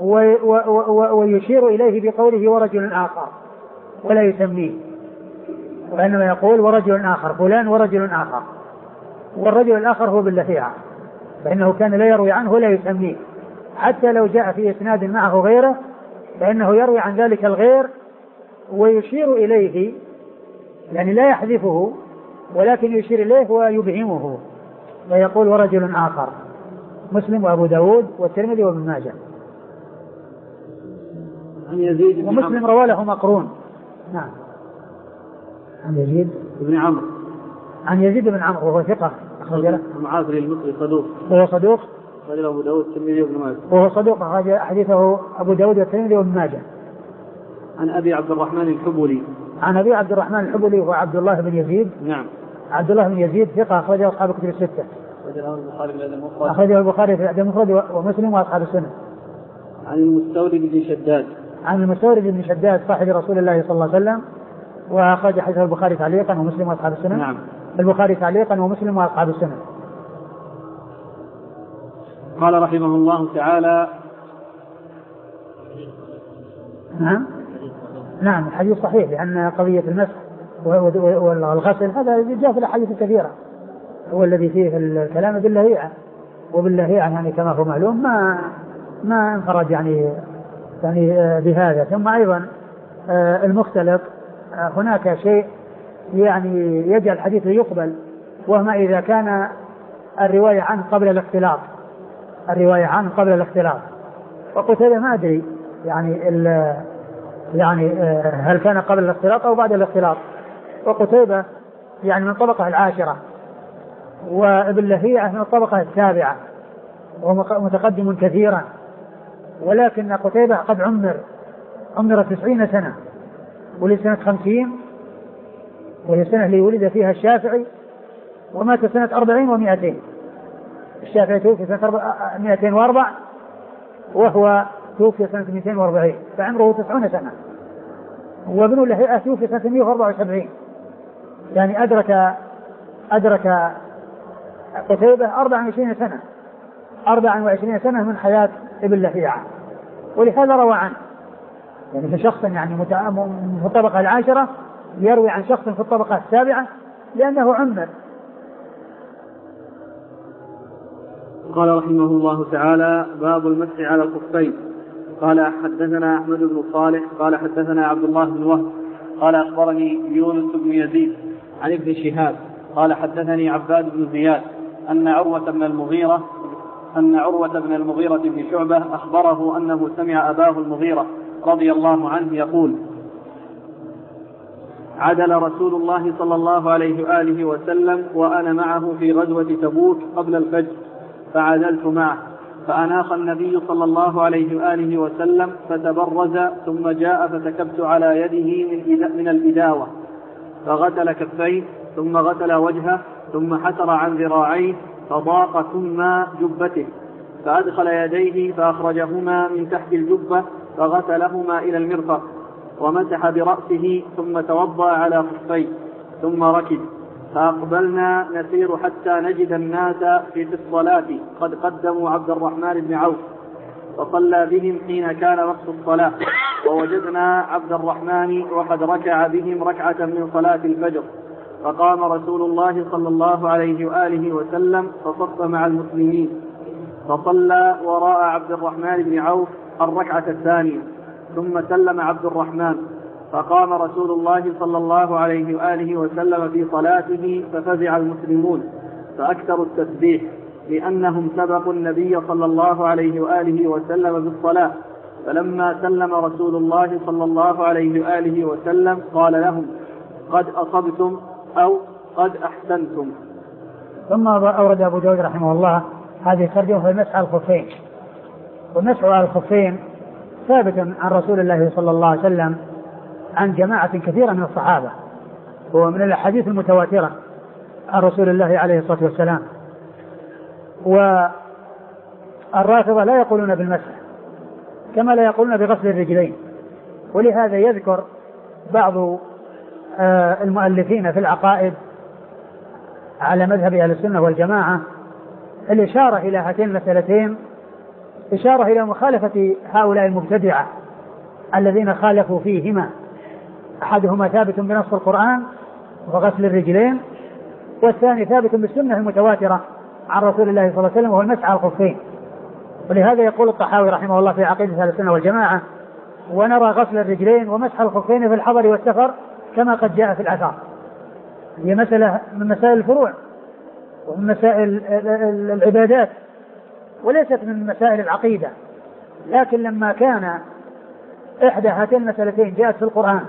ويشير إليه بقوله ورجل آخر ولا يسميه، وإنما يقول ورجل آخر فلان ورجل آخر، والرجل الآخر هو باللفيعة، فإنه كان لا يروي عنه ولا يسميه، حتى لو جاء في إسناد معه غيره فإنه يروي عن ذلك الغير ويشير إليه، يعني لا يحذفه ولكن يشير إليه ويبهمه ويقول ورجل آخر. مسلم وأبو داود والترمذي وابن ماجه. عن يزيد بن ومسلم رواه له مقرون. نعم. عن يزيد بن عمرو. عن يزيد بن عمرو وهو ثقة أخرج له. معافر المصري صدوق. وهو صدوق. أخرج له أبو داود والترمذي وابن ماجه. وهو صدوق أخرج حديثه أبو داود والترمذي وابن ماجه. عن أبي عبد الرحمن الحبلي. عن أبي عبد الرحمن الحبلي وهو عبد الله بن يزيد. نعم. عبد الله بن يزيد ثقة أخرجه أصحاب الكتب الستة. أخرجه البخاري في الأدب المفرد ومسلم وأصحاب السنة. عن المستورد بن شداد. عن المستورد بن شداد صاحب رسول الله صلى الله عليه وسلم وأخرج حديثه البخاري تعليقا ومسلم وأصحاب السنة. نعم. البخاري تعليقا ومسلم وأصحاب السنة. قال رحمه الله تعالى. نعم. نعم الحديث صحيح لأن قضية المسح والغسل هذا جاء في الأحاديث الكثيرة، هو الذي فيه الكلام باللهيعة، وباللهيعة يعني كما هو معلوم ما ما انفرد يعني يعني بهذا. ثم أيضا المختلط هناك شيء يعني يجعل الحديث يقبل، وهما إذا كان الرواية عنه قبل الاختلاط، الرواية عنه قبل الاختلاط. وقلت هذا ما أدري يعني يعني هل كان قبل الاختلاط أو بعد الاختلاط. وقتيبة يعني من الطبقة العاشرة، وابن لهيعة من الطبقة السابعة، ومتقدم كثيرا، ولكن قتيبة قد عمر عمر تسعين سنة ولسنة خمسين، وهي السنة اللي ولد فيها الشافعي، ومات سنة أربعين ومائتين. الشافعي توفي سنة مائتين وأربع وهو توفي سنة مائتين وأربعين، فعمره تسعون سنة. وابن لهيعة توفي سنة مائة وأربعة وسبعين، يعني أدرك أدرك قتيبة أربعة وعشرين سنة أربعة وعشرين سنة من حياة ابن لهيعة، ولهذا روى عنه يعني في شخص يعني في الطبقة العاشرة يروي عن شخص في الطبقة السابعة لأنه عمر. قال رحمه الله تعالى: باب المسح على الخفين. قال حدثنا أحمد بن صالح قال حدثنا عبد الله بن وهب قال أخبرني يونس بن يزيد عن ابن شهاب قال حدثني عباد بن زياد أن عروة بن المغيرة أن عروة بن المغيرة بن شعبة أخبره أنه سمع أباه المغيرة رضي الله عنه يقول: عدل رسول الله صلى الله عليه وآله وسلم وأنا معه في غزوة تبوك قبل الفجر، فعدلت معه، فأناخ النبي صلى الله عليه وآله وسلم فتبرز، ثم جاء فتكبت على يده من الإداوة، فغسل كفيه، ثم غسل وجهه، ثم حسر عن ذراعيه، فضاق ثم جبته، فأدخل يديه فأخرجهما من تحت الجبة فغسلهما إلى المرفق، ومسح برأسه، ثم توضأ على خفيه، ثم ركب، فأقبلنا نسير حتى نجد الناس في الصلاة قد قدموا عبد الرحمن بن عوف، فصلى بهم حين كان وقت الصلاة، ووجدنا عبد الرحمن وقد ركع بهم ركعة من صلاة الفجر، فقام رسول الله صلى الله عليه وآله وسلم فصف مع المسلمين، فصلى وراء عبد الرحمن بن عوف الركعة الثانية، ثم سلم عبد الرحمن، فقام رسول الله صلى الله عليه وآله وسلم في صلاته، ففزع المسلمون فأكثروا التسبيح لأنهم سبقوا النبي صلى الله عليه وآله وسلم بالصلاة، فلما سلم رسول الله صلى الله عليه وآله وسلم قال لهم: قد أصبتم أو قد أحسنتم. ثم أورد أبو داود رحمه الله هذه الترجمة في المسح على الخفين. والمسح على الخفين ثابت عن رسول الله صلى الله عليه وسلم عن جماعة كثيرة من الصحابة، هو من الأحاديث المتواترة عن رسول الله عليه الصلاة والسلام. والرافضة لا يقولون بالمسح، كما لا يقولون بغسل الرجلين. ولهذا يذكر بعض المؤلفين في العقائد على مذهب أهل السنة والجماعة الإشارة إلى هاتين المسألتين إشارة إلى مخالفة هؤلاء المبتدعة الذين خالفوا فيهما، أحدهما ثابت بنص القرآن وغسل الرجلين، والثاني ثابت بالسنة المتواترة عن رسول الله صلى الله عليه وسلم وهو المسح على الخفين. ولهذا يقول الطحاوي رحمه الله في عقيدة أهل السنة والجماعة: ونرى غسل الرجلين ومسح الخفين في الحضر والسفر كما قد جاء في الآثار. هي مسألة من مسائل الفروع ومن مسائل العبادات وليست من مسائل العقيدة، لكن لما كان إحدى هاتين المسألتين جاءت في القرآن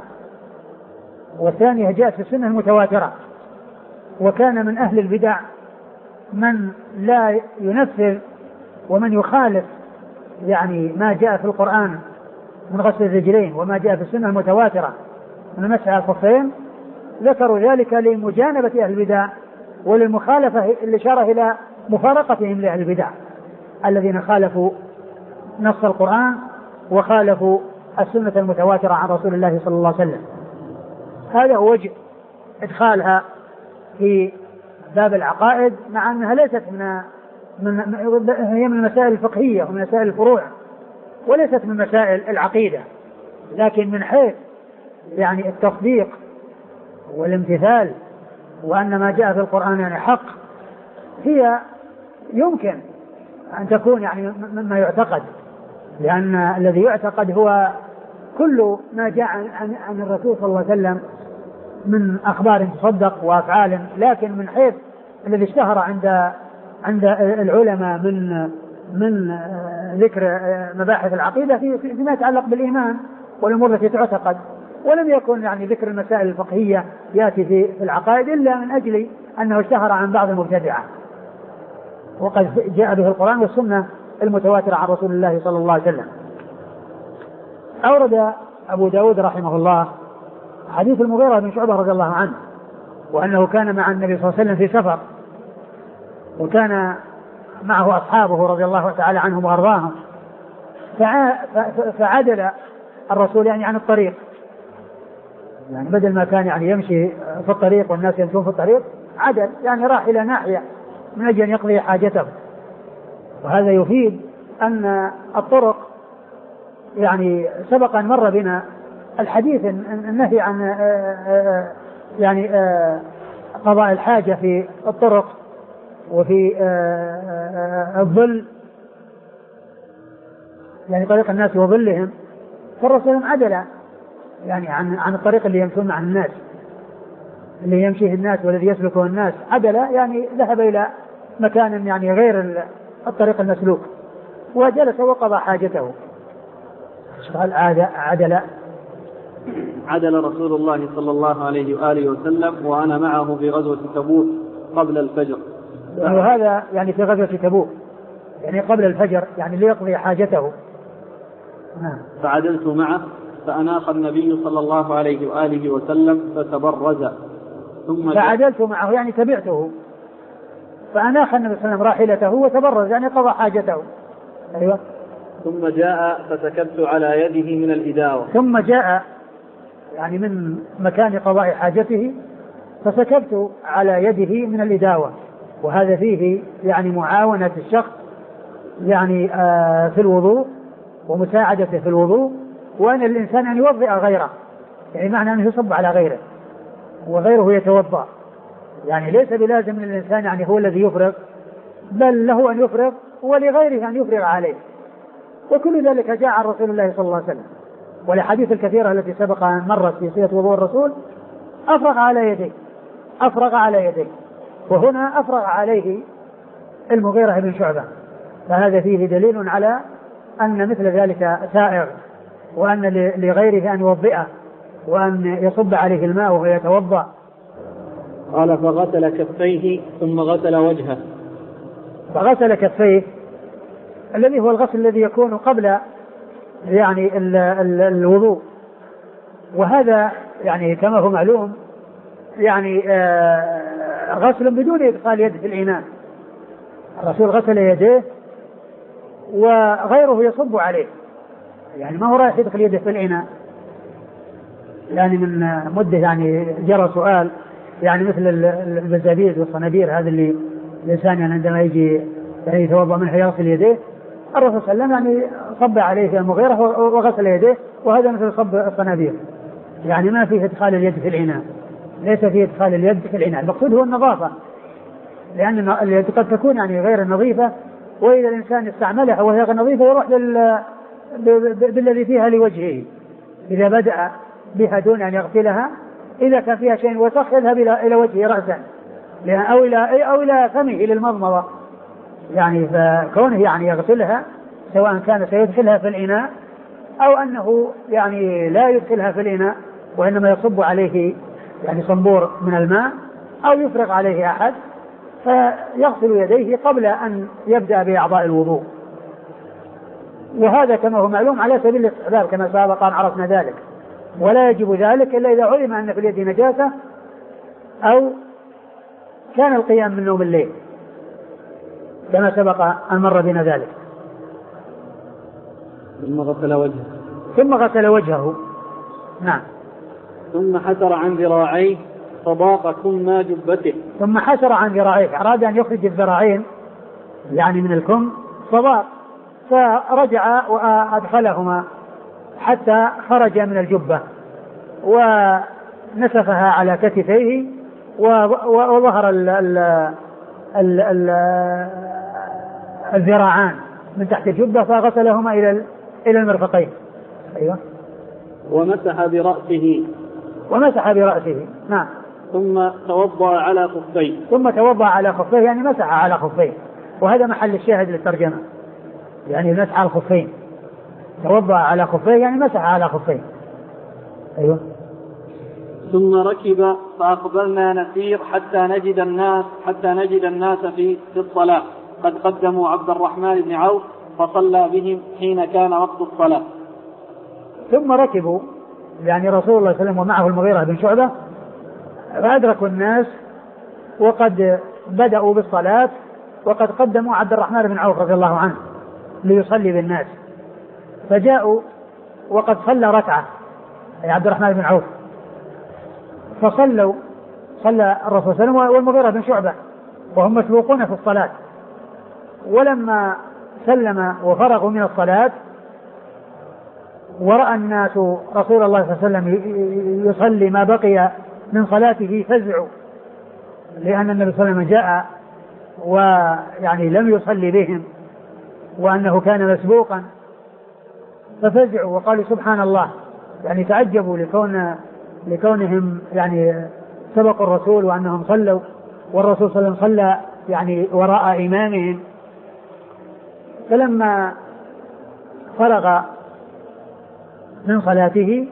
والثانية جاءت في السنة المتواترة، وكان من أهل البدع من لا ينفذ ومن يخالف يعني ما جاء في القرآن من غسل الرجلين وما جاء في السنة المتواترة من مسح الخفين، ذكروا ذلك لمجانبة أهل البدع وللمخالفة الإشارة إلى مفارقتهم لأهل البدع الذين خالفوا نص القرآن وخالفوا السنة المتواترة عن رسول الله صلى الله عليه وسلم. هذا هو وجه إدخالها في باب العقائد، مع أنها ليست من, من هي من المسائل الفقهية ومن مسائل الفروع وليست من مسائل العقيدة، لكن من حيث يعني التصديق والامتثال وأن ما جاء في القرآن يعني حق، هي يمكن أن تكون يعني مما يعتقد، لأن الذي يعتقد هو كل ما جاء عن, عن الرسول صلى الله عليه وسلم من أخبار تصدق وأفعال، لكن من حيث الذي اشتهر عند عند العلماء من من ذكر مباحث العقيدة في فيما يتعلق بالإيمان والأمور التي تعتقد، ولم يكن يعني ذكر المسائل الفقهية يأتي في العقائد إلا من أجل أنه اشتهر عن بعض المبتدعة، وقد جاء به القرآن والسنة المتواترة عن رسول الله صلى الله عليه وسلم. أورد أبو داود رحمه الله حديث المغيرة بن شعبة رضي الله عنه، وأنه كان مع النبي صلى الله عليه وسلم في سفر، وكان معه أصحابه رضي الله تعالى عنهم وأرضاهم، فعدل الرسول يعني عن الطريق، يعني بدل ما كان يعني يمشي في الطريق والناس يمشون في الطريق، عدل يعني راح إلى ناحية من أجل أن يقضي حاجته. وهذا يفيد أن الطرق يعني سبق أن مر بنا الحديث النهي عن يعني قضاء الحاجة في الطرق وفي الظل، يعني طريق الناس وظلهم، فالرسول عدل يعني عن عن الطريق اللي يمشون مع الناس، اللي يمشيه الناس والذي يسلكه الناس، عدل يعني ذهب إلى مكان يعني غير الطريق المسلوك وجلس وقضى حاجته. قال عدل عدل رسول الله صلى الله عليه وآله وسلم وأنا معه في غزوة تبوك قبل الفجر. وهذا يعني في غزوة تبوك يعني قبل الفجر، يعني ليقضي حاجته. فعدلت معه فأناخ النبي صلى الله عليه وآله وسلم فتبرز ثم فعدلت معه يعني تبعته، فأناخ النبي صلى الله عليه وسلم راحلته وتبرز يعني قضى حاجته. أيوة. ثم جاء فسكبت على يده من الإداوة. ثم جاء يعني من مكان قضاء حاجته فسكبت على يده من الإداوة، وهذا فيه يعني معاونة الشخص يعني آه في الوضوء ومساعدته في الوضوء، وأن الإنسان أن يوضئ غيره، يعني معنى أنه يصب على غيره وغيره يتوضأ، يعني ليس بلازم من الإنسان يعني هو الذي يفرغ، بل له أن يفرغ ولغيره أن يفرغ عليه. وكل ذلك جاء عن رسول الله صلى الله عليه وسلم، والحديث الكثيرة التي سبق أن مرت في صفة وضوء الرسول أفرغ على يديه أفرغ على يديه وهنا أفرغ عليه المغيرة بن شعبة، فهذا فيه دليل على أن مثل ذلك سائغ، وأن لغيره أن يوضئه وأن يصب عليه الماء وهو يتوضأ. قال فغسل كفيه ثم غسل وجهه. فغسل كفيه الذي هو الغسل الذي يكون قبل يعني ال ال الوضوء، وهذا يعني كما هو معلوم يعني آه غسل بدون إدخال يد في الإناء. الرسول غسل يديه وغيره يصب عليه، يعني ما هو رايح يدخل يده في الإناء. يعني من مدة يعني جرى سؤال يعني مثل البزابيز والصنابير هذا اللي الإنسان يعني عندما يجي يعني يتوضأ منها يغسل يديه، الرسول صلى الله عليه وسلم يعني صب عليه في المغيرة وغسل يديه، وهذا مثل صب الصنابير، يعني ما فيه إدخال اليد في الإناء، ليس فيه إدخال اليد في الإناء. المقصود هو النظافة، لأن اليد قد تكون يعني غير نظيفة، وإذا الإنسان استعملها وهي غير نظيفة يروح لل... بالذي فيها لوجهه، إذا بدأ بها دون أن يغسلها، إذا كان فيها شيء وسخ يذهب إلى وجهه رأسا أو إلى أو إلى فمه إلى المضمضة، يعني فكونه يعني يغسلها سواء كان سيدخلها في الإناء أو أنه يعني لا يدخلها في الإناء وإنما يصب عليه يعني صنبور من الماء أو يفرغ عليه أحد، فيغسل يديه قبل أن يبدأ بأعضاء الوضوء. وهذا كما هو معلوم على سبيل الاستحباب كما سبق أن عرفنا ذلك، ولا يجب ذلك إلا إذا علم أن في اليد نجاسة أو كان القيام من نوم الليل كما سبق أن مر بنا ذلك. ثم غسل وجهه ثم غسل وجهه نعم. ثم حسر عن ذراعيه فضاق كم جبته. ثم حسر عن ذراعيه، أراد أن يخرج الذراعين يعني من الكم فضاق، فرجع وأدخلهما حتى خرج من الجبة ونسفها على كتفيه وظهر ال ال ال ال الذراعان من تحت الجبة، فغسلهما إلى إلى المرفقين. أيوة. ومسح برأسه ومسح برأسه نعم. ثم توضأ على خفيه. ثم توضأ على خفيه يعني مسح على خفيه، وهذا محل الشاهد للترجمة، يعني مسح على الخفين، توضأ على خفيه يعني مسح على خفيه. أيوة. ثم ركب فأقبلنا نسير حتى نجد الناس حتى نجد الناس في في الصلاة قد قدموا عبد الرحمن بن عوف فصلى بهم حين كان وقت الصلاة. ثم ركبوا يعني رسول الله صلى الله عليه وسلم ومعه المغيرة بن شعبة، فأدركوا الناس وقد بدأوا بالصلاة وقد قدموا عبد الرحمن بن عوف رضي الله عنه ليصلي بالناس، فجاءوا وقد صلى ركعة أي عبد الرحمن بن عوف، فصلوا صلى الرسول صلى الله عليه وسلم والمغيرة بن شعبة وهم مسبوقون في الصلاة، ولما سلم وفرغوا من الصلاة ورأى الناس رسول الله صلى الله عليه وسلم يصلي ما بقي من صلاته فزعوا، لأن النبي صلى الله عليه وسلم جاء ويعني لم يصلي بهم وأنه كان مسبوقا، ففزعوا وقالوا سبحان الله، يعني تعجبوا لكون لكونهم يعني سبقوا الرسول وأنهم صلوا والرسول صلى الله عليه وسلم صلى يعني وراء إمامهم. فلما فرغ من صلاته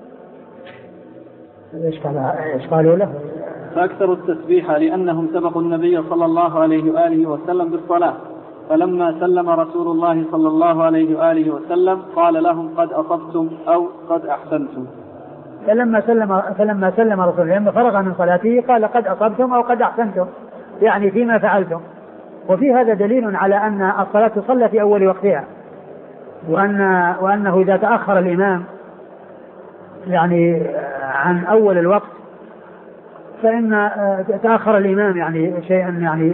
ايش قالوا له؟ فأكثروا التسبيح لأنهم سبقوا النبي صلى الله عليه وآله وسلم بالصلاة، فلما سلم رسول الله صلى الله عليه وآله وسلم قال لهم قد أصبتم أو قد أحسنتم. فلما سلم فلما سلم رسول الله لما فرغ من صلاته قال قد أصبتم أو قد أحسنتم، يعني فيما فعلتم. وفي هذا دليل على أن الصلاة تصلى في أول وقتها، وأن وأنه إذا تأخر الإمام يعني عن أول الوقت فإن تأخر الإمام يعني شيئا يعني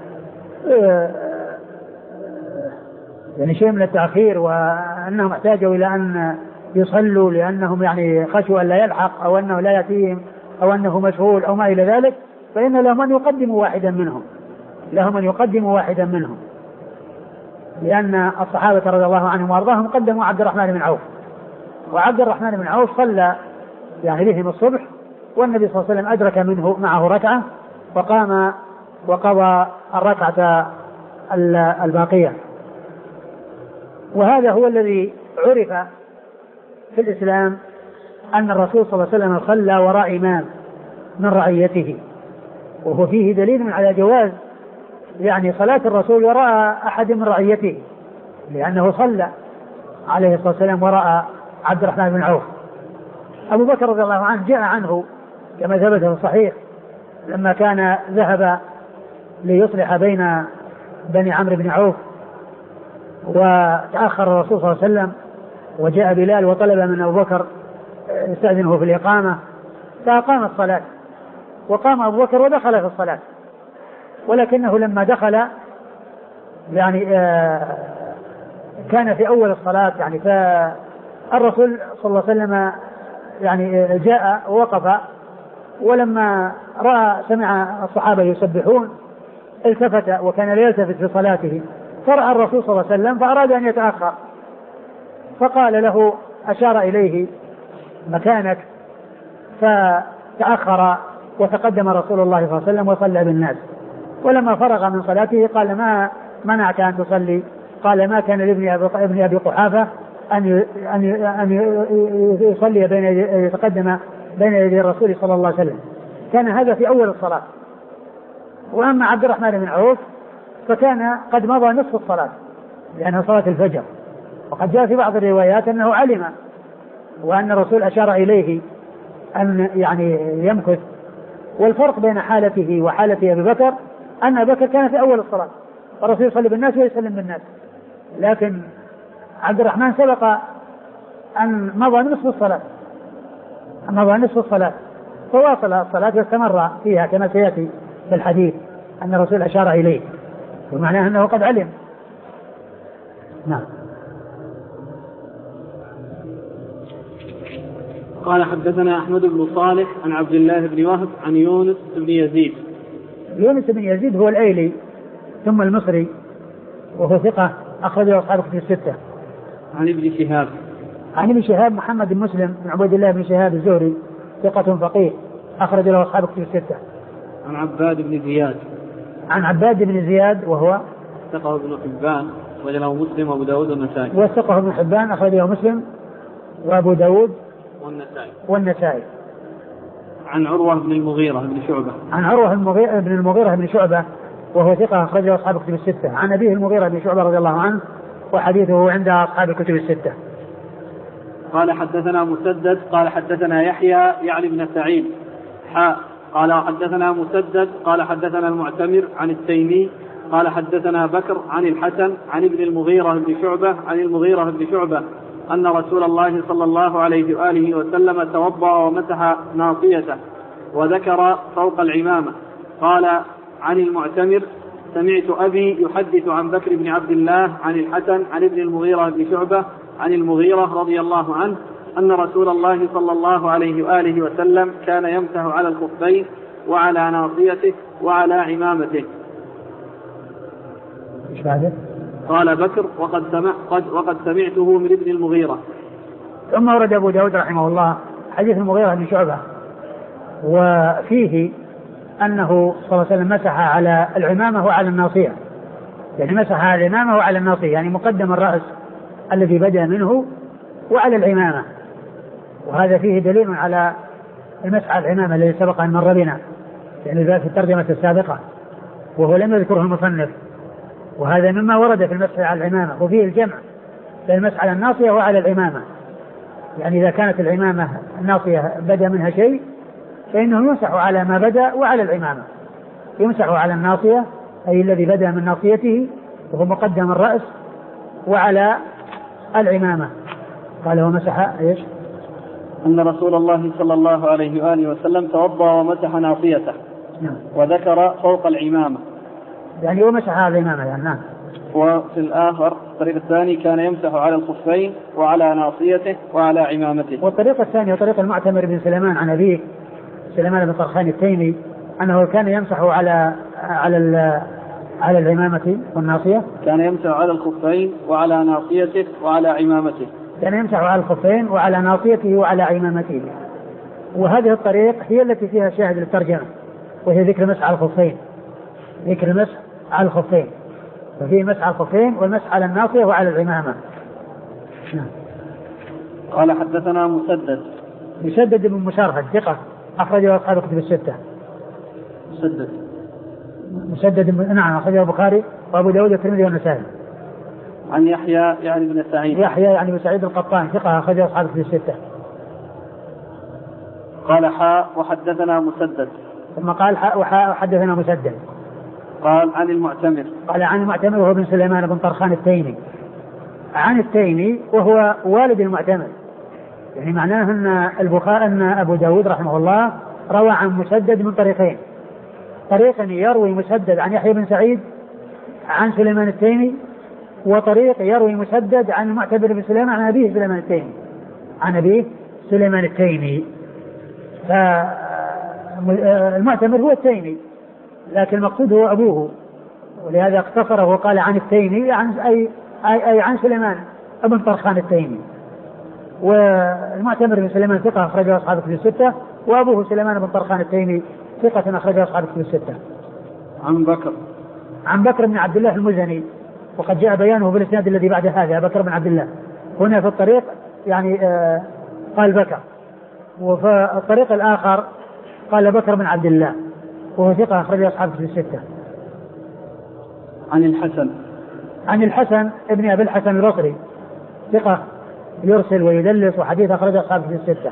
يعني شيء من التأخير، وأنهم احتاجوا إلى أن يصلوا لأنهم يعني خشوا أن لا يلحق أو أنه لا يتيم أو أنه مشغول أو ما إلى ذلك، فإن لهم أن يقدموا واحدا منهم لهم أن يقدموا واحدا منهم لأن الصحابة رضي الله عنهم وأرضاهم قدموا عبد الرحمن بن عوف، وعبد الرحمن بن عوف صلى يعني بهم الصبح، والنبي صلى الله عليه وسلم أدرك منه معه ركعة وقام وقضى الركعة الباقية. وهذا هو الذي عرف في الإسلام أن الرسول صلى الله عليه وسلم صلى وراء إمام من رعيته، وهو فيه دليل على جواز يعني صلاة الرسول وراء أحد من رعيته، لأنه صلى عليه الصلاة والسلام وراء عبد الرحمن بن عوف. أبو بكر رضي الله عنه جاء عنه كما ثبت في الصحيح لما كان ذهب ليصلح بين بني عمرو بن عوف وتأخر الرسول صلى الله عليه وسلم وجاء بلال وطلب من أبو بكر يستأذنه في الإقامة فأقام الصلاة، وقام أبو بكر ودخل في الصلاة، ولكنه لما دخل يعني كان في أول الصلاة يعني فالرسول صلى الله عليه وسلم يعني جاء ووقف، ولما رأى سمع الصحابة يسبحون التفت وكان لا يلتفت في صلاته، فرأى الرسول صلى الله عليه وسلم فأراد أن يتأخر، فقال له أشار إليه مكانك، فتأخر وتقدم رسول الله صلى الله عليه وسلم وصلى بالناس. ولما فرغ من صلاته قال ما منعك أن تصلي؟ قال ما كان لابن أبي قحافة أن أن يصلي بين يتقدم بين يدي الرسول صلى الله عليه وسلم، كان هذا في أول الصلاة. وأما عبد الرحمن بن عوف فكان قد مضى نصف الصلاة لأنها صلاة الفجر، وقد جاء في بعض الروايات أنه علم وأن الرسول أشار إليه أن يعني يمكث. والفرق بين حالته وحالة أبي بكر أن أبي بكر كان في أول الصلاة والرسول يصلي بالناس ويسلم بالناس، لكن عبد الرحمن سبق أن مضى نصف الصلاة مضى نصف الصلاة فواصل الصلاة واستمر فيها كما سيأتي في الحديث أن الرسول أشار إليه، ومعناه أنه قد علم. نعم. قال حدثنا أحمد بن صالح عن عبد الله بن وهب عن يونس بن يزيد. يونس بن يزيد هو الأيلي ثم المصري، وهو ثقة أخرجه أصحاب الكتب الستة. عن ابن شهاب عن ابن شهاب محمد بن مسلم بن عبيد الله بن شهاب الزهري ثقة فقيه أخرج له أصحاب الكتب الستة. عن عباد بن زياد عن عباد بن زياد وهو ثقة ابن حبان وله مسلم وأبو داود والنسائي. وثقه ابن حبان أخرجه مسلم وأبو داود والنسائي. والنسائي. عن عروة بن المغيرة بن شعبة عن عروة بن المغيرة بن شعبة وهو ثقة أخرجه أصحاب الكتب الستة. عن أبيه المغيرة بن شعبة رضي الله عنه وحديثه عند أصحاب الكتب الستة. قال حدثنا مسدد قال حدثنا يحيى يعني بن سعيد حاء قال حدثنا مسدد قال حدثنا المعتمر عن التيمي قال حدثنا بكر عن الحسن عن ابن المغيرة بن شعبة عن المغيرة بن شعبة أن رسول الله صلى الله عليه وآله وسلم توضأ ومسح ناصيته وذكر فوق العمامة. قال عن المعتمر سمعت أبي يحدث عن بكر بن عبد الله عن الحسن عن ابن المغيرة بن شعبة عن المغيرة رضي الله عنه أن رسول الله صلى الله عليه وآله وسلم كان يمسح على الخفين وعلى ناصيته وعلى عمامته. قال بكر وقد, سمع قد وقد سمعته من ابن المغيرة. ثم ورد أبو داود رحمه الله حديث المغيرة بن شعبة وفيه أنه صلى الله عليه وسلم مسح على العمامة وعلى الناصية، يعني مسح على العمامة وعلى الناصية، يعني مقدم الرأس الذي بدأ منه وعلى العمامة. وهذا فيه دليل على المسح على العمامة الذي سبق أن مر بنا يعني ذلك في الترجمة السابقة، وهو لم يذكره المصنف، وهذا مما ورد في المسح على العمامة. وفيه الجمع بين المسح على الناصية وعلى العمامة، يعني إذا كانت العمامة الناصية بدأ منها شيء فإنه يمسح على ما بدأ وعلى العمامة، يمسح على الناصية أي الذي بدأ من ناصيته وهو مقدم الرأس وعلى العمامة. قال ومسح ايش؟ أن رسول الله صلى الله عليه وآله وسلم توضأ ومسح ناصيته وذكر فوق العمامة، يعني ومسح على العمامة يعني. نعم. وفي الآخر الطريق الثاني كان يمسح على الخفين وعلى ناصيته وعلى عمامته. والطريق الثاني وطريق المعتمر بن سليمان عن أبيه سليمان بن طرخان التيمي أنه كان يمسح على على على العمامة والناصية، كان يمسح على الخفين وعلى ناصيته وعلى عمامته، كان يمسح على الخفين وعلى ناصيته وعلى عمامته. وهذه الطريق هي التي فيها شاهد للترجمة، وهي ذكر مسح على الخفين، ذكر مسح على الخفين، ففيه مسح على الخفين والمسح على الناصية وعلى العمامة. قال حدثنا مسدد مسدد بن مشارهد ثقة أخرجه أصحاب الكتب الستة. مسدد مسدد نعم أخرجه البخاري وأبو داود والترمذي والنسائي. عن يحيى يعني بن سعيد يحيى يعني بن سعيد القطان ثقة أخرجه أصحاب الكتب الستة. قال حاء وحدثنا مسدد ثم قال حاء وحاء وحدثنا مسدد. قال عن المعتمر قال عن المعتمر وهو بن سليمان بن طرخان التيمي عن التيمي وهو والد المعتمر، يعني معناه أن البخاري أن أبو داود رحمه الله روى عن مسدد من طريقين، طريق يروي مسدد عن يحيى بن سعيد عن سليمان التيمي، وطريق يروي مسدد عن المعتمر بن سليمان عن أبيه سليمان التيمي عن أبيه سليمان التيمي. فالمعتمر هو التيمي لكن المقصود هو أبوه، ولهذا اقتصره وقال عن التيمي عن أي, أي, أي عن سليمان ابن طرخان التيمي. والمعتمر بن سليمان ثقة أخرجه أصحاب الكتب الستة، وأبوه سليمان بن طرخان التيمي ثقة أخرجه أصحاب الكتب الستة. عن بكر عن بكر بن عبد الله المزني، وقد جاء بيانه في الإسناد الذي بعد هذا، بكر بن عبد الله هنا في الطريق يعني آه قال بكر، وفي الطريق الآخر قال بكر بن عبد الله وهو ثقة أخرجه أصحاب الكتب الستة. عن الحسن عن الحسن ابن أبي الحسن البصري ثقة يرسل ويدلس وحديث أخرجه أصحاب الكتب الستة.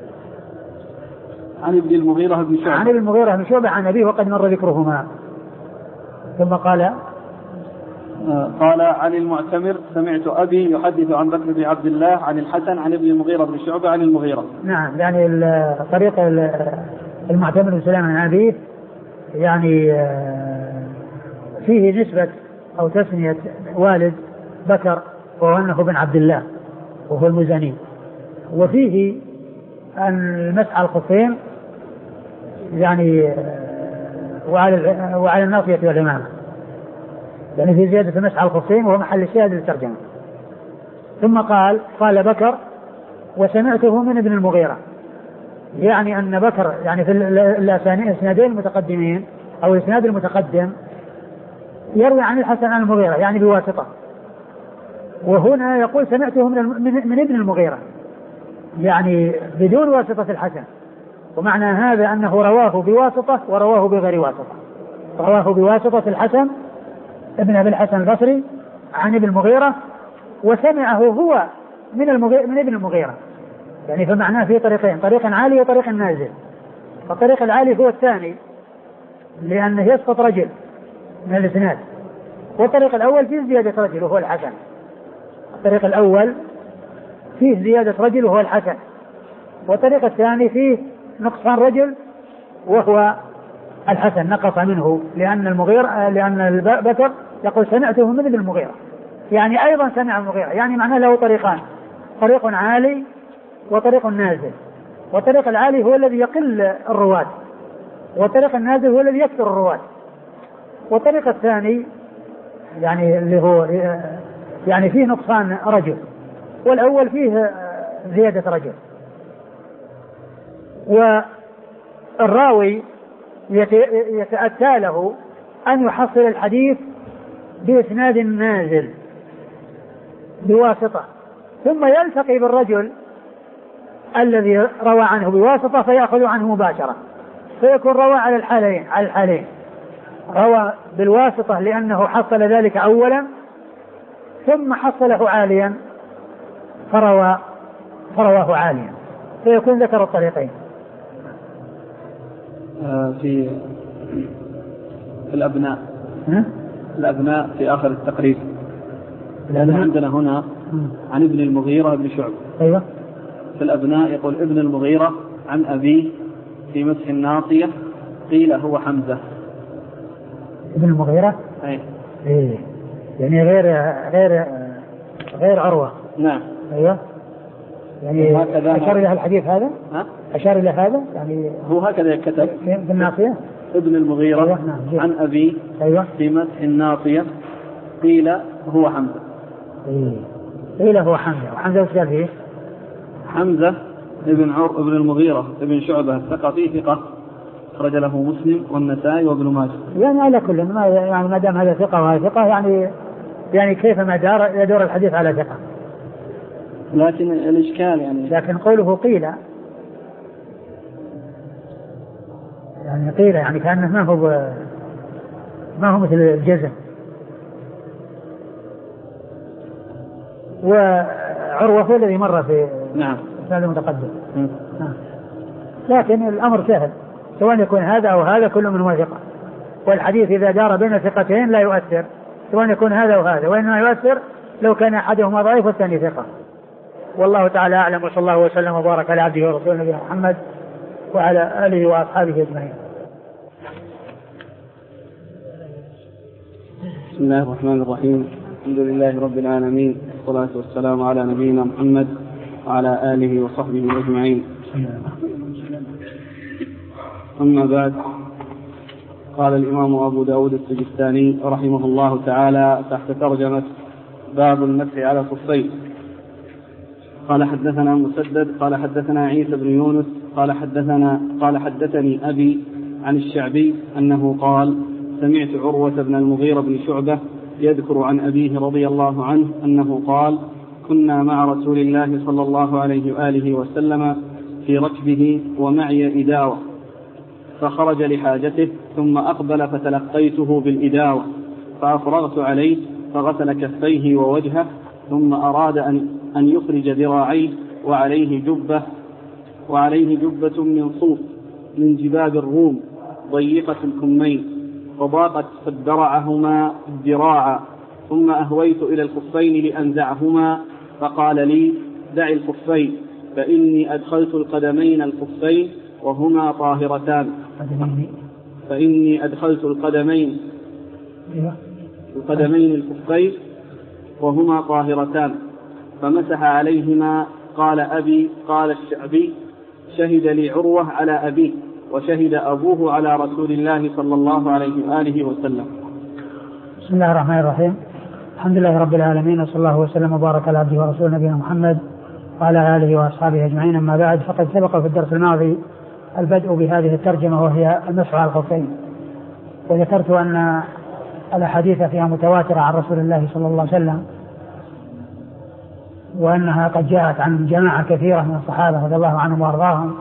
عن ابن المغيرة بن شعبة عن ابن المغيرة بن شعبة عن أبيه وقد مر ذكرهما. ثم قال قال عن المعتمر سمعت أبي يحدث عن بكر بن عبد الله عن الحسن عن ابن المغيرة بن شعبة عن المغيرة. نعم، يعني طريق المعتمر بن سليمان عن أبيه يعني فيه نسبة أو تسمية والد بكر وهو أنه بن عبد الله وهو المزني، وفيه المسح على الخفين يعني وعلى وعلى الناصية والعمامة، يعني في زيادة المسح على الخفين وهو محل الشاهد للترجمة. ثم قال قال بكر وسمعته من ابن المغيرة، يعني أن بكر يعني في الإسنادين المتقدمين أو الإسناد المتقدم يروي عن الحسن عن المغيرة يعني بواسطة، وهنا يقول سمعته من, من ابن المغيرة يعني بدون واسطة الحسن، ومعنى هذا أنه رواه بواسطة ورواه بغير واسطة، رواه بواسطة الحسن ابن أبي الحسن البصري عن ابن المغيرة، وسمعه هو من, المغيرة من ابن المغيرة، يعني فمعناه في طريقين، طريق عالي وطريق نازل. فالطريق العالي هو الثاني لأنه يسقط رجل من الإسناد، والطريق الأول فيه زيادة رجل وهو الحسن. الطريق الأول فيه زيادة رجل وهو الحسن، والطريق الثاني فيه نقصان رجل وهو الحسن نقص منه، لأن المغيرة لأن بكر يقول سمعته من ابن المغيرة، يعني أيضا سمع المغيرة، يعني معناه له طريقان، طريق عالي وطريق نازل. والطريق العالي هو الذي يقل الرواة، والطريق النازل هو الذي يكثر الرواة. والطريق الثاني يعني اللي هو يعني فيه نقصان رجل، والأول فيه زيادة رجل. والراوي يتأتى له أن يحصل الحديث بإسناد نازل بواسطة، ثم يلتقي بالرجل الذي روى عنه بواسطة فيأخذ عنه مباشرة، فيكون روى على الحالين على الحالين روى بالواسطة لأنه حصل ذلك أولا، ثم حصله عاليا فروى فرواه عاليا، فيكون ذكر الطريقين. في الأبناء الأبناء في آخر التقريب لأن عندنا هنا عن ابن المغيرة بن شعبة. أيوة. في الأبناء يقول ابن المغيرة عن أبيه في مسح الناصية قيل هو حمزة. ابن المغيرة أي إيه. يعني غير غير غير عروة. نعم. أيوة. يعني أشار إلى الحديث هذا؟ ها؟ أشار إلى هذا يعني هو هكذا كتب في الناصية ابن المغيرة. أيوة. نعم. عن أبيه. أيوة. في مسح الناصية قيل هو حمزة. إيه. قيل هو حمزة. وحمزة وش قال فيه؟ حمزة ابن عر ابن المغيرة ابن شعبة الثقفي ثقة أخرج له مسلم والنسائي وابن ماجه. يعني على كل ما يعني ما دام هذا ثقة وهذا ثقة يعني يعني كيف ما دار يدور الحديث على ثقة. لكن الإشكال يعني لكن قوله قيل يعني قيل يعني كأنه ما هو ما هو مثل الجزم. وعروة هو الذي مر في نعم هذا المتقدم. نعم. لكن الأمر سهل، سواء يكون هذا أو هذا كل من وثقة، والحديث إذا دار بين ثقتين لا يؤثر، سواء يكون هذا أو هذا، وإنما يؤثر لو كان أحدهما ضعيف والثاني ثقة. والله تعالى أعلم، وصلى الله وسلم وبارك على عبده ورسوله نبينا محمد وعلى آله وأصحابه أجمعين. بسم الله الرحمن الرحيم. الحمد لله رب العالمين، والصلاة والسلام على نبينا محمد وعلى آله وصحبه أجمعين. أما بعد، قال الإمام أبو داود السجستاني رحمه الله تعالى تحت ترجمة باب المسح على الخفين: قال حدثنا مسدد قال حدثنا عيسى بن يونس قال حدثنا قال حدثني أبي عن الشعبي أنه قال: سمعت عروة بن المغيرة بن شعبة يذكر عن أبيه رضي الله عنه أنه قال: كنا مع رسول الله صلى الله عليه وآله وسلم في ركبه ومعي إداوة، فخرج لحاجته ثم أقبل فتلقيته بالإداوة فأفرغت عليه فغسل كفيه ووجهه، ثم أراد أن أن يخرج ذراعيه وعليه جبة وعليه جبة من صوف من جباب الروم ضيقة الكمين فضاقت فادرعهما الذراع، ثم أهويت إلى الخفين لأنزعهما فقال لي: دع الخفين فإني أدخلت القدمين الخفين وهما طاهرتان فإني أدخلت القدمين القدمين الخفين وهما طاهرتان فمسح عليهما. قال أبي قال الشعبي: شهد لي عروة على أبيه وشهد أبوه على رسول الله صلى الله عليه وآله وسلم. بسم الله الرحمن الرحيم. الحمد لله رب العالمين، وصلى الله وسلم وبارك على عبده ورسوله نبينا محمد وعلى آله وأصحابه أجمعين. أما بعد، فقد سبق في الدرس الماضي البدء بهذه الترجمة وهي المسح على الخفين، وذكرت أن الأحاديث فيها متواترة عن رسول الله صلى الله عليه وسلم، وأنها قد جاءت عن جماعة كثيرة من الصحابة رضي الله عنهم وأرضاهم،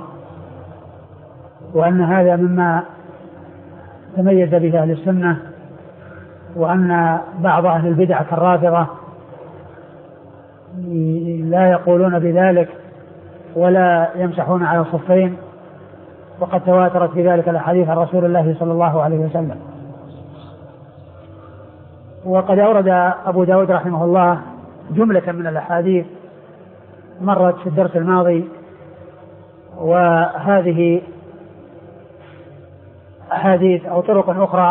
وأن هذا مما تميز به أهل السنة، وأن بعض أهل البدع كالرافضة لا يقولون بذلك ولا يمسحون على الخفين، وقد تواترت بذلك الأحاديث عن رسول الله صلى الله عليه وسلم. وقد أورد أبو داود رحمه الله جملة من الأحاديث مرت في الدرس الماضي، وهذه أحاديث أو طرق أخرى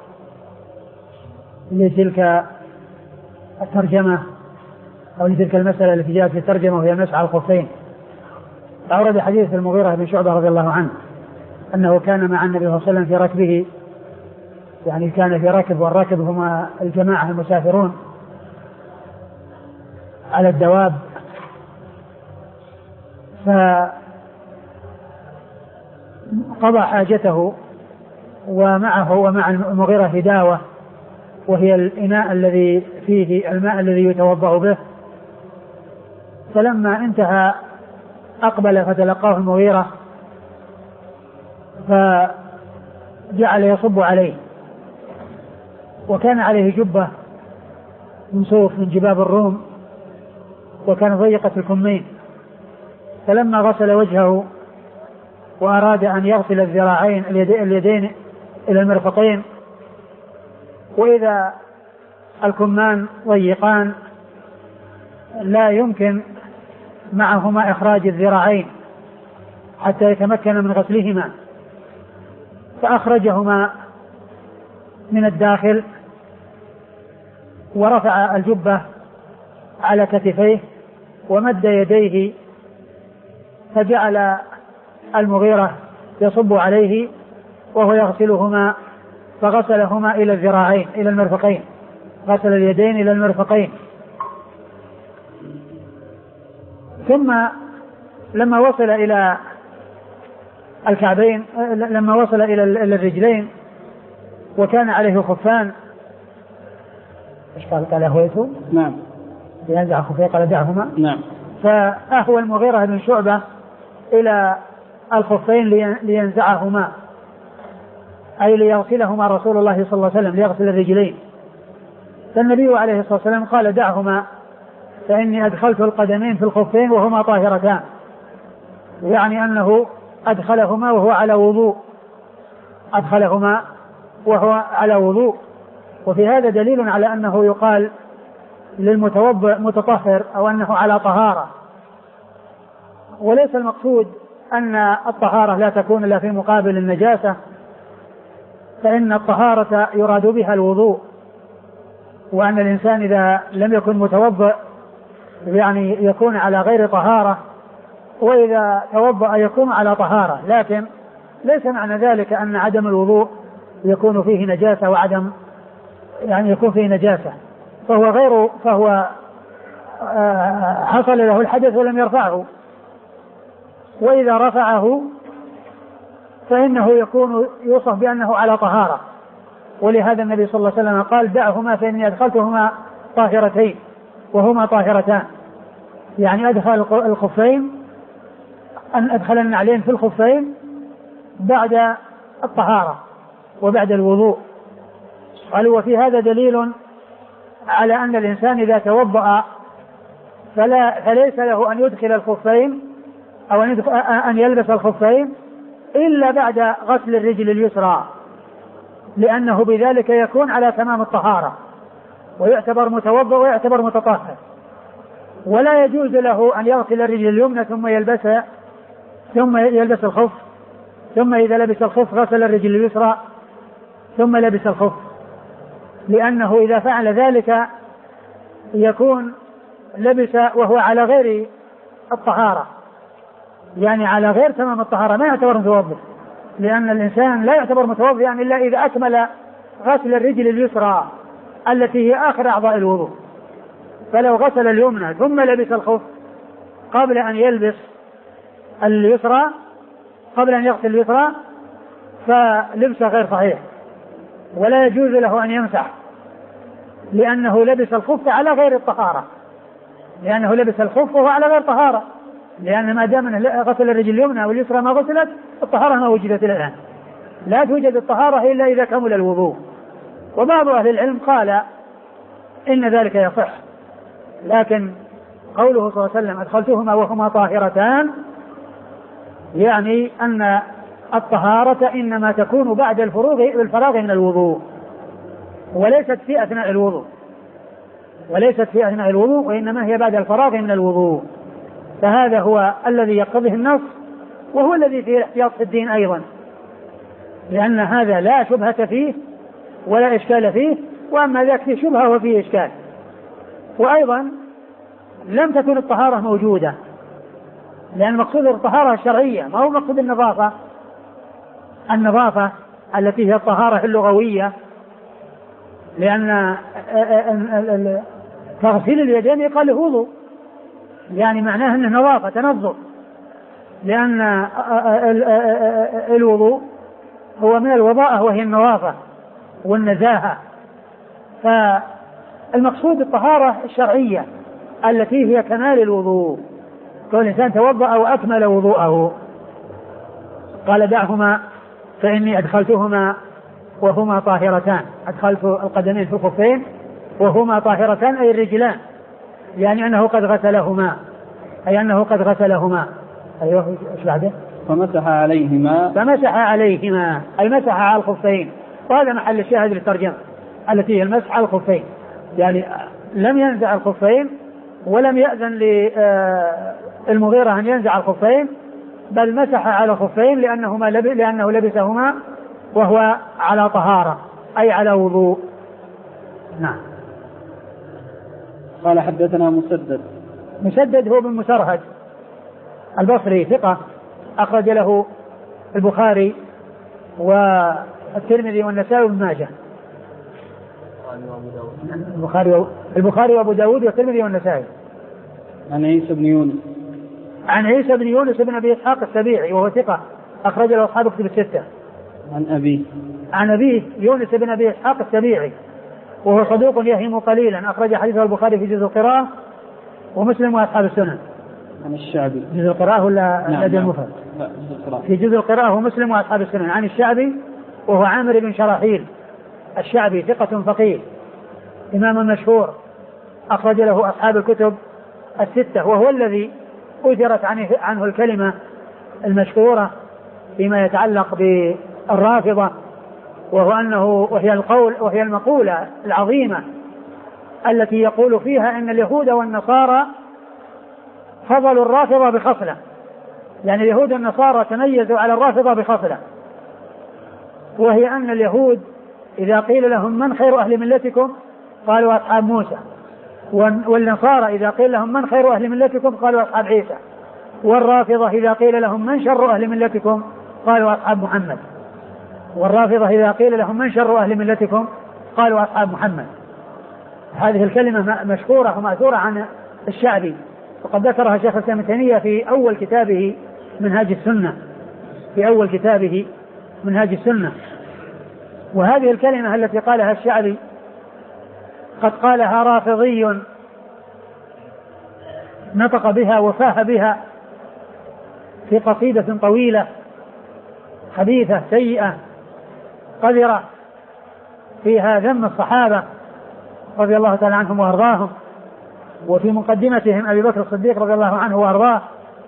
لتلك الترجمة أو لتلك المسألة التي جاءت في الترجمة وهي المسح على الخفين. أورد حديث المغيرة بن شعبة رضي الله عنه أنه كان مع النبي صلى الله عليه وسلم في ركبه، يعني كان في ركب، والركب هما الجماعة المسافرون على الدواب، فقضى حاجته ومعه ومع المغيرة هداوة، وهي الإناء الذي فيه الماء الذي يتوضأ به. فلما انتهى أقبل فتلقاه المغيرة فجعل يصب عليه، وكان عليه جبة من صوف من جباب الروم وكان ضيقة الكمين. فلما غسل وجهه وأراد أن يغسل الذراعين اليدين إلى المرفقين، وإذا الكمان ضيقان لا يمكن معهما إخراج الذراعين حتى يتمكن من غسلهما، فأخرجهما من الداخل ورفع الجبة على كتفيه ومد يديه، فجعل المغيرة يصب عليه وهو يغسلهما، فغسلهما إلى الذراعين إلى المرفقين، غسل اليدين إلى المرفقين. ثم لما وصل إلى الكعبين، لما وصل إلى الرجلين وكان عليه خفان، ايش قال؟ قال أهويته نعم ينزع خفيه، قال دعهما نعم. فأهوى المغيرة بن شعبة إلى الخفين لينزعهما، أي ليغسلهما رسول الله صلى الله عليه وسلم، ليغسل الرجلين. فالنبي عليه الصلاة والسلام قال دعهما فإني أدخلت القدمين في الخفين وهما طاهرتان، يعني أنه أدخلهما وهو على وضوء، أدخلهما وهو على وضوء. وفي هذا دليل على أنه يقال للمتوضئ متطهر أو أنه على طهارة، وليس المقصود أن الطهارة لا تكون إلا في مقابل النجاسة، فإن الطهارة يراد بها الوضوء، وأن الإنسان إذا لم يكن متوضئ يعني يكون على غير طهارة، وإذا توضأ يكون على طهارة، لكن ليس معنى ذلك أن عدم الوضوء يكون فيه نجاسة وعدم يعني يكون فيه نجاسة، فهو غير فهو حصل له الحدث ولم يرفعه، وإذا رفعه فإنه يكون يوصف بأنه على طهارة. ولهذا النبي صلى الله عليه وسلم قال دعهما فإني أدخلتهما طاهرتين وهما طاهرتان، يعني أدخل الخفين أن أدخل النعلين في الخفين بعد الطهارة وبعد الوضوء. قالوا وفي هذا دليل على أن الإنسان إذا توضأ فلا فليس له أن يدخل الخفين أو أن يلبس الخفين إلا بعد غسل الرجل اليسرى، لأنه بذلك يكون على تمام الطهارة ويعتبر متوضأ ويعتبر متطهر، ولا يجوز له أن يغسل الرجل اليمنى ثم يلبس ثم يلبس الخف، ثم إذا لبس الخف غسل الرجل اليسرى ثم لبس الخف، لأنه إذا فعل ذلك يكون لبس وهو على غير الطهارة، يعني على غير تمام الطهارة، ما يعتبر متوضئ، لأن الإنسان لا يعتبر متوضئا إلا إذا أكمل غسل الرجل اليسرى التي هي آخر أعضاء الوضوء. فلو غسل اليمنى ثم لبس الخف قبل أن يلبس اليسرى قبل أن يغسل اليسرى فلبسه غير صحيح، ولا يجوز له أن يمسح، لأنه لبس الخف على غير الطهارة، لأنه لبس الخف وهو على غير طهارة، لأن ما دام غسل الرجل اليمنى واليسرى ما غسلت الطهارة ما وجدت الآن، لا توجد الطهارة إلا إذا كمل الوضوء. وبعض أهل العلم قال إن ذلك يصح، لكن قوله صلى الله عليه وسلم أدخلتهما وهما طاهرتان يعني أن الطهارة إنما تكون بعد الفروغ الفراغ من الوضوء، وليست في أثناء الوضوء وليست في أثناء الوضوء وإنما هي بعد الفراغ من الوضوء. فهذا هو الذي يقتضيه النص، وهو الذي فيه الاحتياط في الدين أيضا، لأن هذا لا شبهة فيه ولا إشكال فيه، وأما ذاك فيه شبهة وفيه إشكال. وأيضا لم تكن الطهارة موجودة، لأن مقصود الطهارة الشرعية ما هو مقصود النظافة النظافة التي هي الطهارة اللغوية، لأن تغسيل اليدين يقال له وضوء، يعني معناه أنه نظافة تنظف، لأن الوضوء هو من الوضاءة وهي النظافة والنزاهة. فالمقصود الطهارة الشرعية التي هي كمال الوضوء، كل إنسان توضأ وأكمل وضوءه. قال دعهما فإني أدخلتهما وهما طاهرتان، أدخلت القدمين في الخفين وهما طاهرتان أي الرجلان، يعني أنه قد غسلهما أي أنه قد غسلهما أيوه إيش بعده؟ فمسح عليهما فمسح عليهما أي مسح على الخفين، وهذا محل الشاهد للترجمة التي هي المسح على الخفين، يعني لم ينزع الخفين ولم يأذن للمغيرة أن ينزع الخفين، بل مسح على الخفين لأنهما لب... لأنه لبسهما وهو على طهارة أي على وضوء. نعم. قال حدثنا مسدد مسدد هو بن مسرهد البصري ثقة، أخرج له البخاري والترمذي والنسائي وابن ماجه. البخاري البخاري وابو داود والترمذي والنسائي. عن عيسى بن يونس عن عيسى بن يونس بن ابي اسحاق السبيعي وهو ثقة، أخرج له أصحاب كتب الستة. عن أبيه عن أبيه يونس بن ابي اسحاق السبيعي وهو صدوق يهم قليلا، أخرج حديثه البخاري في جزء القراءة ومسلم وأصحاب السنن. عن الشعبي جزء القراءة ولا نعم الأدب نعم. المفرد؟ لا جزء القراءة. في جزء القراءة ومسلم وأصحاب السنن. عن الشعبي وهو عامر بن شراحيل الشعبي ثقة فقيه إمام مشهور، أخرج له أصحاب الكتب الستة، وهو الذي أثرت عنه, عنه الكلمة المشهورة فيما يتعلق بالرافضة، وهو أنه وهي القول وهي المقولة العظيمة التي يقول فيها إن اليهود والنصارى فضلوا الرافضة بخصلة، يعني اليهود والنصارى تميزوا على الرافضة بخصلة، وهي أن اليهود إذا قيل لهم من خير أهل ملتكم قالوا أصحاب موسى، والنصارى إذا قيل لهم من خير أهل ملتكم قالوا أصحاب عيسى، والرافضة إذا قيل لهم من شر أهل ملتكم قالوا أصحاب محمد، والرافضة إذا قيل لهم من شر أهل ملتكم قالوا أصحاب محمد. هذه الكلمة مشهورة ومأثورة عن الشعبي، وقد ذكرها شيخ الإسلام ابن تيمية في أول كتابه منهاج السنة في أول كتابه منهاج السنة. وهذه الكلمة التي قالها الشعبي قد قالها رافضي نطق بها وفاه بها في قصيدة طويلة خبيثة سيئة قذرة فيها ذم الصحابة رضي الله تعالى عنهم وأرضاهم، وفي مقدمتهم أبي بكر الصديق رضي الله عنه وأرضاه.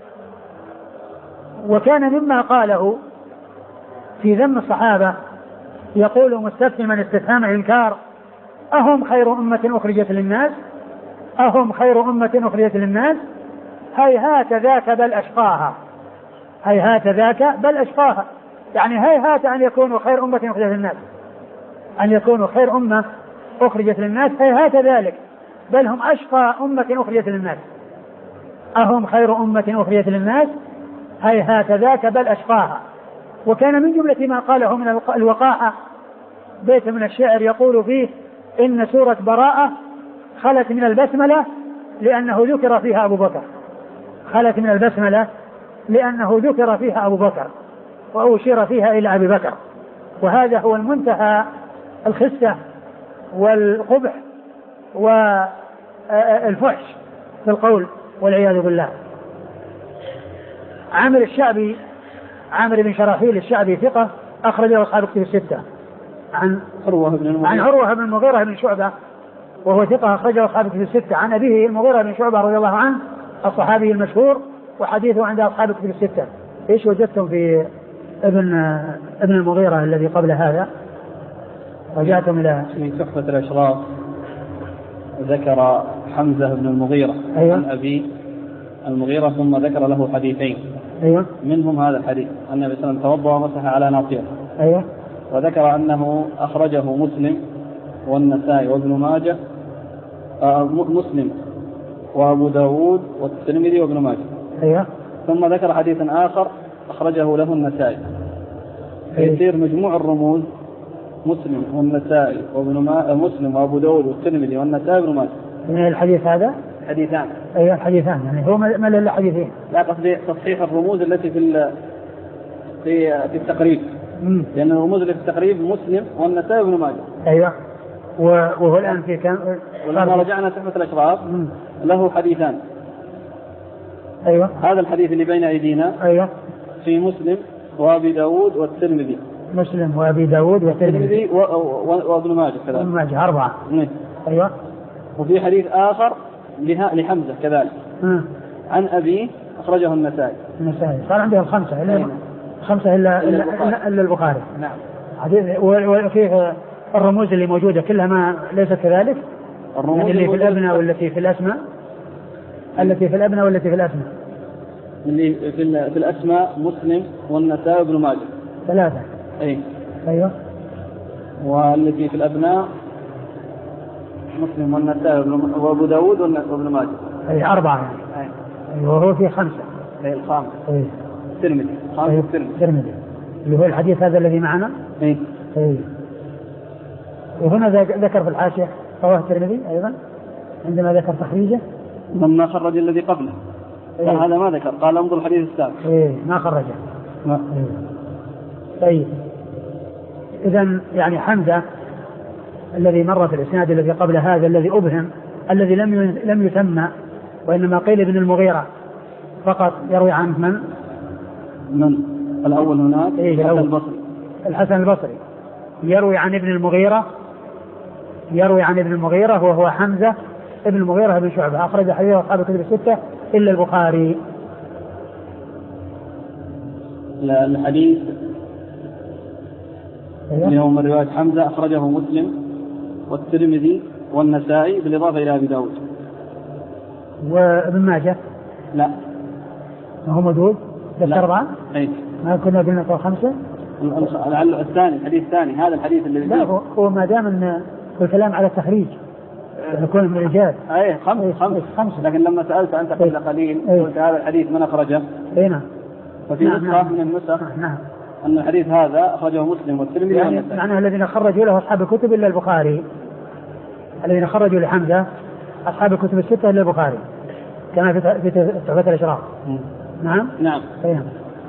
وكان مما قاله في ذم الصحابة يقول مستفهما استفهام إنكار: أهم خير أمة أخرجت للناس أهم خير أمة أخرجت للناس هيهات ذاك بل أشقاها هيهات ذاك بل أشقاها يعني هيهات أن يكونوا خير أمة أخرجت للناس أن يكونوا خير أمة أخرجت للناس هيهات ذلك، بل هم أشقى أمة أخرجت للناس. أهم خير أمة أخرجت للناس هيهات ذاك بل أشقاها. وكان من جملة ما قاله من الوقاحة بيت من الشعر يقول فيه: إن سورة براءة خلت من البسملة لأنه ذكر فيها أبو بكر خلت من البسملة لأنه ذكر فيها أبو بكر وأشير فيها إلى أبي بكر. وهذا هو المنتهى الخسة والقبح والفحش في القول والعياذ بالله. عامر الشعبي عامر بن شراحيل الشعبي ثقة أخرجه أصحاب الكتب الستة عن عروة بن المغيرة عن عروة بن المغيرة بن شعبة وهو ثقة أخرجه أصحاب الكتب الستة عن أبيه المغيرة بن شعبة رضي الله عنه الصحابي المشهور، وحديثه عند أصحاب الكتب الستة. إيش وجدتم في ابن ابن المغيرة الذي قبل هذا؟ رجعتم إلى في تحفة الأشراف ذكر حمزة بن المغيرة أيوة. عن أبي المغيرة ثم ذكر له حديثين أيوة. منهم هذا الحديث أن النبي صلى الله عليه وسلم توضأ ومسح على ناصيته أيوة. وذكر أنه أخرجه مسلم والنسائي وابن ماجه آه مسلم وأبو داود والترمذي وابن ماجه أيوة. ثم ذكر حديثا آخر أخرجه له النسائي. أيوة. يصير مجموع الرموز مسلم والنسائي وابن ما... مسلم وأبو داود والترمذي والنسائي وابن ماجه. من الحديث هذا حديثان. أيوة الحديثان يعني هو ما إلا حديثين. لا قصدي تصحيح الرموز التي في ال... في في التقريب. مم. لأن الرموز اللي في التقريب مسلم والنسائي وابن ماجه. أيوة. وهو الآن في كم؟ ولما رجعنا تحفة الأشراف له حديثان. أيوة. هذا الحديث اللي بين أيدينا أيوة. في مسلم وأبي داود والترمذي. مسلم وأبي داود والترمذي و... و... وابن ماجه كذلك. ابن ماجه أربعة. مم. أيوة. وفي حديث آخر لها... لحمزة كذلك. مم. عن أبي أخرجه النسائي. النسائي صار عنده الخمسة إلا خمسة إلا إلا البخاري. إلا البخاري. نعم. وفيه الرموز اللي موجودة كلها ما ليست كذلك. الرموز اللي في الأبناء والتي في الأسماء. التي في الأبناء والتي في الأسماء. اللي في, في الأسماء مسلم والنسائي وابن ماجه. ثلاثة. أي. أيوة. والتي في الأبناء مسلم والنسائي وأبو داود وابن ماجه. أي أربعة يعني. أي. أيوة وهو في خمسة. أي الخامس. أي. الترمذي. خامس أيوة. الترمذي. الترمذي. اللي هو الحديث هذا الذي معنا. أي. أي. وهنا ذكر في الحاشية رواه الترمذي أيضا عندما ذكر تخريجه. لما خرج الذي قبله. إيه؟ هذا ما ذكر قال انظر الحديث السابق. إيه ما خرجه. ما. إيه. طيب إذن يعني حمزة الذي مر في الإسناد الذي قبل هذا الذي أبهم الذي لم لم يسمى وإنما قيل ابن المغيرة فقط يروي عنه من؟ من الأول هناك إيه الحسن البصري. الحسن البصري يروي عن ابن المغيرة يروي عن ابن المغيرة وهو حمزة ابن المغيرة بن شعبة أخرج حديث أصحاب الكتب الستة إلا البخاري. الحديث اليوم من رواية حمزة أخرجه مسلم والترمذي والنسائي بالإضافة إلى أبي داود. وابن ماجه لا ما هو موجود بس أربعة. أي ما كنا قلنا قول خمسة. الثاني الحديث الثاني هذا الحديث اللي لا هو, هو ما دام ان الكلام على التخريج يكون من الرجال. اي خمس خمس خمسة. لكن لما سألت أنت قبل قليل قلت هذا الحديث من أخرجه؟ اي نعم. ففي نسخة نعم. من النسخ نعم. أن الحديث هذا أخرجه مسلم والترمذي. يعني معناه الذين خرجوا له أصحاب الكتب إلا البخاري. الذين خرجوا لحمزة أصحاب الكتب الستة إلا البخاري كما في تحفة الأشراف. نعم نعم. نعم.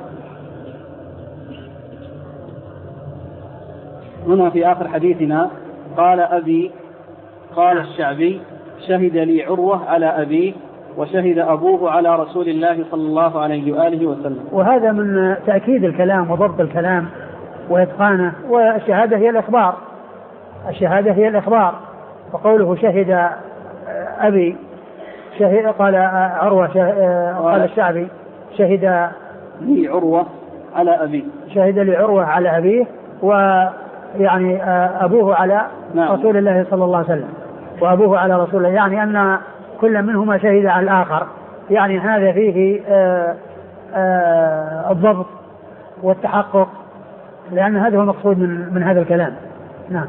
هنا في آخر حديثنا قال أبي قال الشعبي شهد لي عروة على أبيه وشهد أبوه على رسول الله صلى الله عليه وآله وسلم. وهذا من تأكيد الكلام وضبط الكلام وإتقانه. والشهادة هي الإخبار. الشهادة هي الإخبار. وقوله شهد أبي شهد قال عروة قال الشعبي شهد لي عروة على أبيه شهد لي عروة على أبيه ويعني أبوه على نعم. رسول الله صلى الله عليه وسلم وأبوه على رسول الله يعني أن كل منهما شهد على الآخر. يعني هذا فيه آآ آآ الضبط والتحقق لأن هذا هو المقصود من, من هذا الكلام. نعم.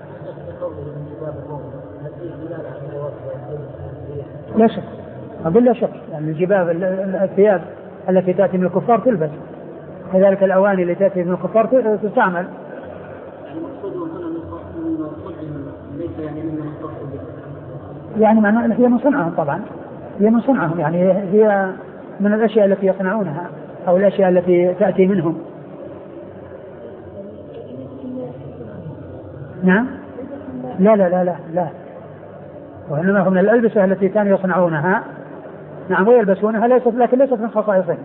لا شك أقول لا شك يعني الجباب الثياب التي تأتي من الكفار تلبس كذلك الأواني التي تأتي من الكفار تستعمل. يعني معناه هي من صنعهم طبعا هي من صنعهم يعني هي من الأشياء التي يصنعونها أو الأشياء التي تأتي منهم. نعم. لا لا لا لا لا وإنما هم من الألبسة التي كانوا يصنعونها. نعم ويلبسونها ليست لكن ليست من خصائصهم.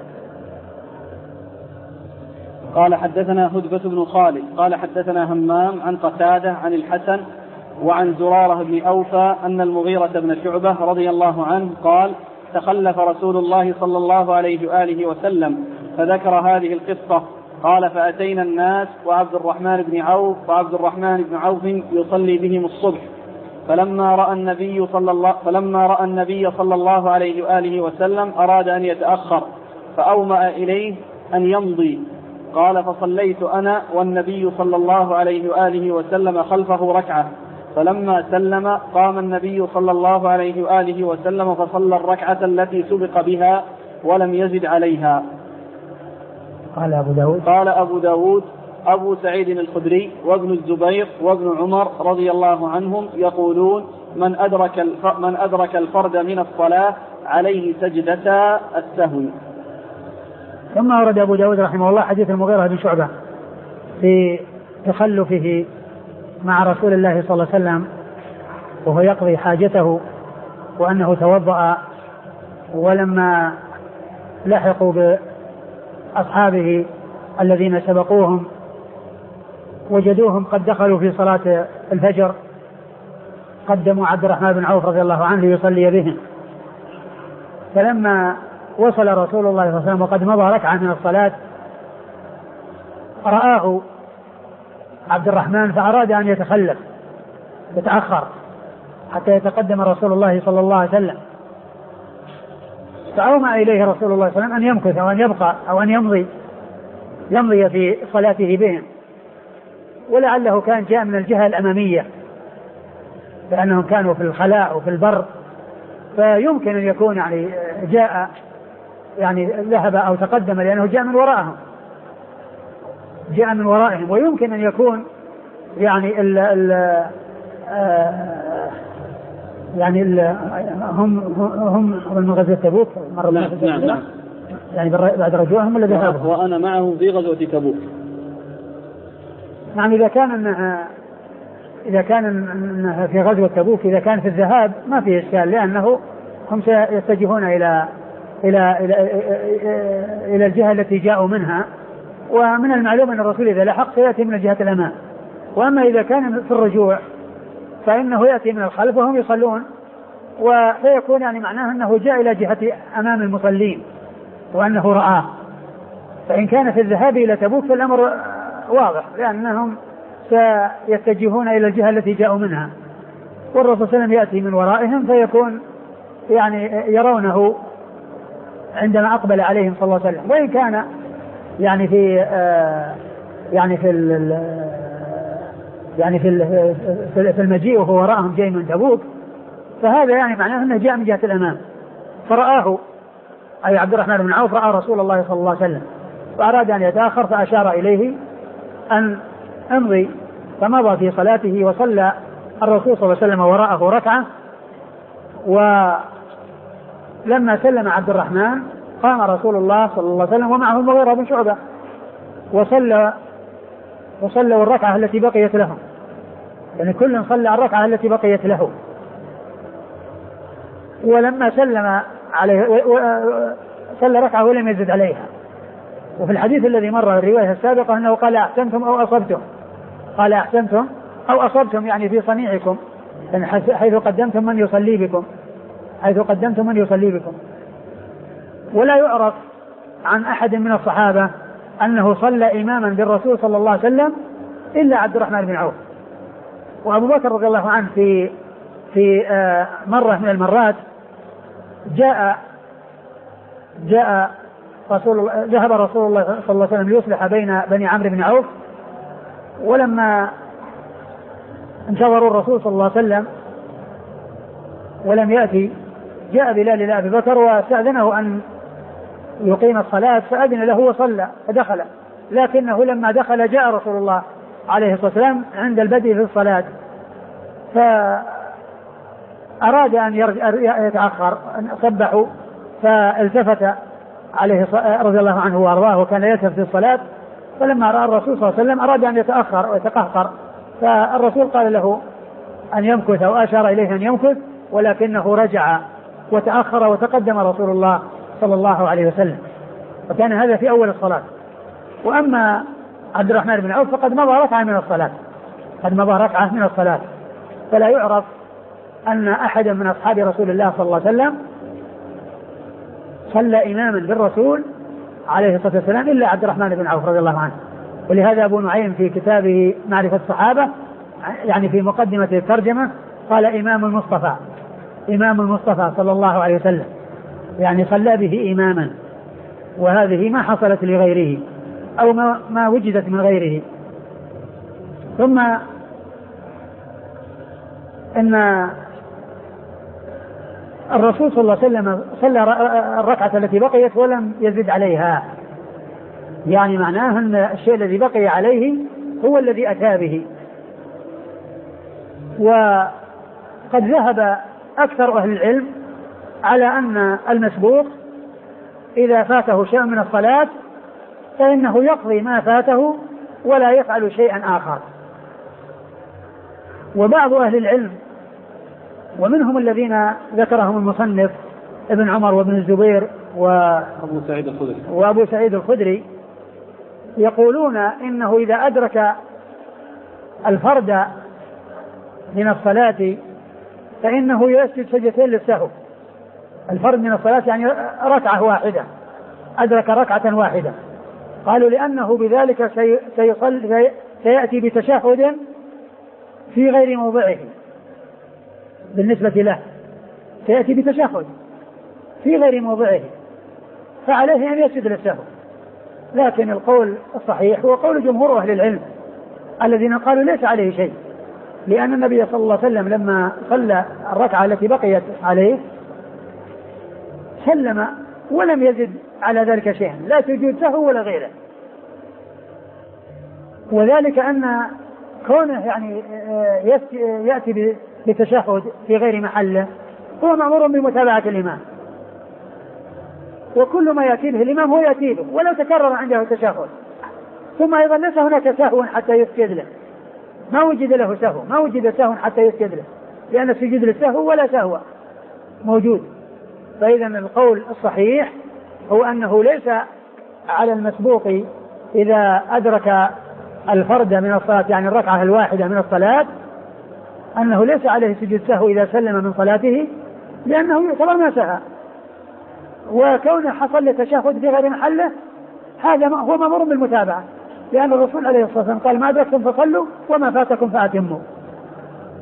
قال حدثنا هدبة بن خالد قال حدثنا همام عن قتادة عن الحسن وعن زرارة بن أوفى أن المغيرة بن شعبة رضي الله عنه قال تخلف رسول الله صلى الله عليه وآله وسلم فذكر هذه القصة. قال فأتينا الناس وعبد الرحمن بن عوف وعبد الرحمن بن عوف يصلي بهم الصبح فلما رأى النبي صلى الله فلما رأى النبي صلى الله عليه وآله وسلم أراد أن يتأخر فأومأ إليه أن يمضي. قال فصليت أنا والنبي صلى الله عليه وآله وسلم خلفه ركعة فلما سلم قام النبي صلى الله عليه وآله وسلم فصلى الركعة التي سبق بها ولم يزد عليها. قال أبو داود قال أبو داود أبو سعيد الخدري وابن الزبير وابن عمر رضي الله عنهم يقولون من أدرك من أدرك الفرد من الصلاة عليه سجدتا السهو. ثم أورد أبو داود رحمه الله حديث المغيرة بن شعبة في تخلفه مع رسول الله صلى الله عليه وسلم وهو يقضي حاجته وأنه توضأ ولما لحقوا بأصحابه الذين سبقوهم وجدوهم قد دخلوا في صلاة الفجر قدموا عبد الرحمن بن عوف رضي الله عنه يصلي بهم. فلما وصل رسول الله صلى الله عليه وسلم وقد مضى ركعة من الصلاة رآه عبد الرحمن فأراد أن يتخلف يتأخر حتى يتقدم رسول الله صلى الله عليه وسلم فأومأ إليه رسول الله صلى الله عليه وسلم أن يمكث أو أن يبقى أو أن يمضي يمضي في صلاته بهم ولعله كان جاء من الجهة الأمامية لأنهم كانوا في الخلاء وفي البر فيمكن أن يكون يعني جاء يعني ذهب أو تقدم لأنه جاء من وراءهم جاء من ورائهم ويمكن أن يكون يعني ال ال آه يعني ال هم هم من غزوة تبوك مرة نعم نعم نعم يعني بعد رجوعهم ولا ذهابهم وأنا معه في غزوة تبوك. نعم إذا كان إنها إذا كان إنها في غزوة تبوك إذا كان في الذهاب ما فيه إشكال لأنه هم سيتجهون إلى إلى إلى إلى الجهة التي جاءوا منها ومن المعلوم أن الرسول إذا لحق سيأتي من جهة الأمام. وأما إذا كان في الرجوع فإنه يأتي من الخلف وهم يصلون وسيكون يعني معناه أنه جاء إلى جهة أمام المصلين وأنه رآه. فإن كان في الذهاب إلى تبوك فالأمر واضح لأنهم سيتجهون إلى الجهة التي جاءوا منها والرسول صلى الله عليه وسلم يأتي من ورائهم فيكون يعني يرونه عندما أقبل عليهم صلى الله عليه وسلم. وإن كان يعني في آه يعني في يعني في في المجيء وهو وراءهم جاي من تبوك، فهذا يعني معناه أنه جاء من جهة الأمام فرآه، أي عبد الرحمن بن عوف رأى رسول الله صلى الله عليه وسلم فأراد أن يتأخر فأشار إليه أن امضي، فمضى في صلاته وصلى الرسول صلى الله عليه وسلم وراءه ركعة. ولما سلم عبد الرحمن قام رسول الله صلى الله عليه وسلم ومعه المغيرة بن شعبة وصلى وصلوا الركعة التي بقيت لهم، يعني كل صلى الركعة التي بقيت له. ولما سلم عليه صلى ركعة ولم يزد عليها. وفي الحديث الذي مر الرواية السابقة أنه قال أحسنتم أو أصبتم، قال أحسنتم أو أصبتم يعني في صنيعكم، يعني حيث قدمتم من يصلي بكم حيث قدمتم من يصلي بكم. ولا يعرف عن أحد من الصحابة أنه صلى إماما بالرسول صلى الله عليه وسلم إلا عبد الرحمن بن عوف. وأبو بكر رضي الله عنه في في مرة من المرات جاء جاء رسول ذهب رسول الله صلى الله عليه وسلم ليصلح بين بني عمرو بن عوف، ولما انتظروا الرسول صلى الله عليه وسلم ولم يأتي جاء بلال إلى أبي بكر واستأذنه أن يقيم الصلاة فأذن له وصلى فدخل، لكنه لما دخل جاء رسول الله عليه الصلاة والسلام عند البدء في الصلاة فأراد أن يتأخر صبحوا، فالتفت عليه رضي الله عنه وأرضاه وكان يلتفت في الصلاة، فلما رأى الرسول صلى الله عليه وسلم أراد أن يتأخر ويتقهقر، فالرسول قال له أن يمكث أو أشار إليه أن يمكث، ولكنه رجع وتأخر وتقدم رسول الله صلى الله عليه وسلم، وكان هذا في أول الصلاة. وأما عبد الرحمن بن عوف فقد مضى ركعة من الصلاة قد مضى ركعة من الصلاة فلا يعرف أن أحدا من أصحاب رسول الله صلى الله عليه وسلم صلى إماما بالرسول عليه الصلاة والسلام إلا عبد الرحمن بن عوف رضي الله عنه. ولهذا أبو نعيم في كتابه معرفة الصحابة يعني في مقدمة الترجمة قال إمام المصطفى إمام المصطفى صلى الله عليه وسلم، يعني صلى به إماما، وهذه ما حصلت لغيره أو ما, ما وجدت من غيره. ثم إن الرسول صلى الله عليه وسلم صلى الركعة التي بقيت ولم يزد عليها، يعني معناه أن الشيء الذي بقي عليه هو الذي أتى به. وقد ذهب أكثر أهل العلم على أن المسبوق إذا فاته شيء من الصلاة فإنه يقضي ما فاته ولا يفعل شيئا آخر. وبعض أهل العلم ومنهم الذين ذكرهم المصنف ابن عمر وابن الزبير وأبو سعيد الخدري وأبو سعيد الخدري يقولون إنه إذا أدرك الفرد من الصلاة فإنه يسجد سجدتين للسهو. الفرد من الصلاة يعني ركعة واحدة، أدرك ركعة واحدة، قالوا لأنه بذلك سيصل سيأتي بتشهد في غير موضعه بالنسبة له، سيأتي بتشهد في غير موضعه فعليه أن يسجد للسهو. لكن القول الصحيح هو قول جمهور أهل العلم الذين قالوا ليس عليه شيء، لأن النبي صلى الله عليه وسلم لما صلى الركعة التي بقيت عليه سلم ولم يزد على ذلك شيئا، لا سجود سهو ولا غيره. وذلك أن كونه يعني يأتي بتشهد في غير محله هو مأمور بمتابعة الإمام، وكل ما يأتي به الإمام هو يأتي به ولو تكرر عنده التشهد. ثم أيضا ليس هناك سهو حتى يسجد له، ما وجد له سهو ما وجد سهو حتى يسجد له، لأن السجود للسهو ولا سهو موجود. فإذا القول الصحيح هو أنه ليس على المسبوق إذا أدرك الفرد من الصلاة يعني الركعة الواحدة من الصلاة أنه ليس عليه سجود سهو إذا سلم من صلاته، لأنه يعتبر ما سهى. وكونه حصل لتشهد في غير محله هذا هو مأمور بالمتابعة، لأن الرسول عليه الصلاة والسلام قال ما أدركتم فصلوا وما فاتكم فأتموا.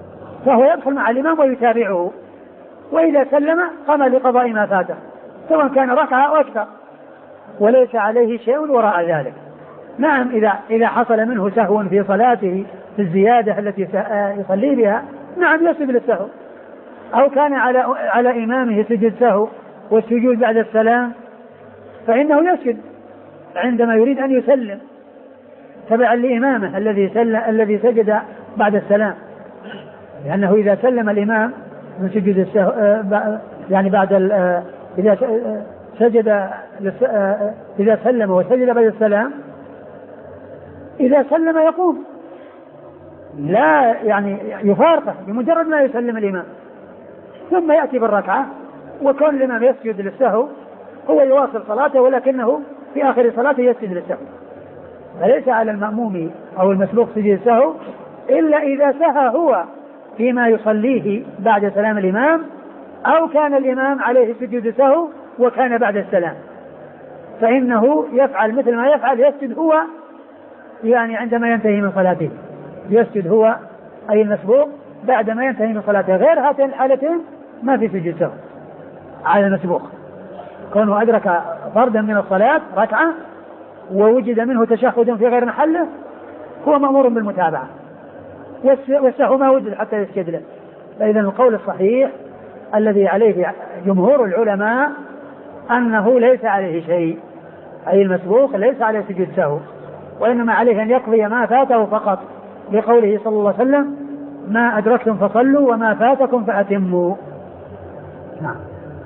فهو يدخل مع الإمام ويتابعه، وإذا سلم قام لقضاء ما فاته سواء كان ركعة أو أكثر، وليس عليه شيء وراء ذلك. نعم إذا إذا حصل منه سهو في صلاته في الزيادة التي يصلي بها، نعم يسجد للسهو، أو كان على على إمامه سجد سهو والسجود بعد السلام فإنه يسجد عندما يريد أن يسلم تبعا لإمامه الذي سلم الذي سجد بعد السلام، لأنه إذا سلم الإمام من سجود السهو يعني بعد إذا سجد إذا سلم وسجد بعد السلام إذا سلم يقوم لا يعني يفارقه بمجرد ما يسلم الإمام، ثم يأتي بالركعة، وكون الإمام يسجد للسهو هو يواصل صلاته ولكنه في آخر صلاته يسجد للسهو، فليس على المأموم أو المسبوق سجد السهو إلا إذا سهى هو فيما يصليه بعد سلام الإمام، أو كان الإمام عليه سجود السهو وكان بعد السلام، فإنه يفعل مثل ما يفعل، يسجد هو يعني عندما ينتهي من صلاته، يسجد هو أي المسبوق بعد ما ينتهي من صلاته. غير هاتين الحالتين ما في سجود سهو على المسبوق، كونه أدرك فردا من الصلاة ركعة ووجد منه تشهد في غير محله هو مأمور بالمتابعة، والسهو ما وجد حتى يسجد له. فإذا القول الصحيح الذي عليه جمهور العلماء أنه ليس عليه شيء، أي المسبوق ليس عليه سجود سهو، وإنما عليه أن يقضي ما فاته فقط، لقوله صلى الله عليه وسلم ما أدركتم فصلوا وما فاتكم فأتموا. نعم.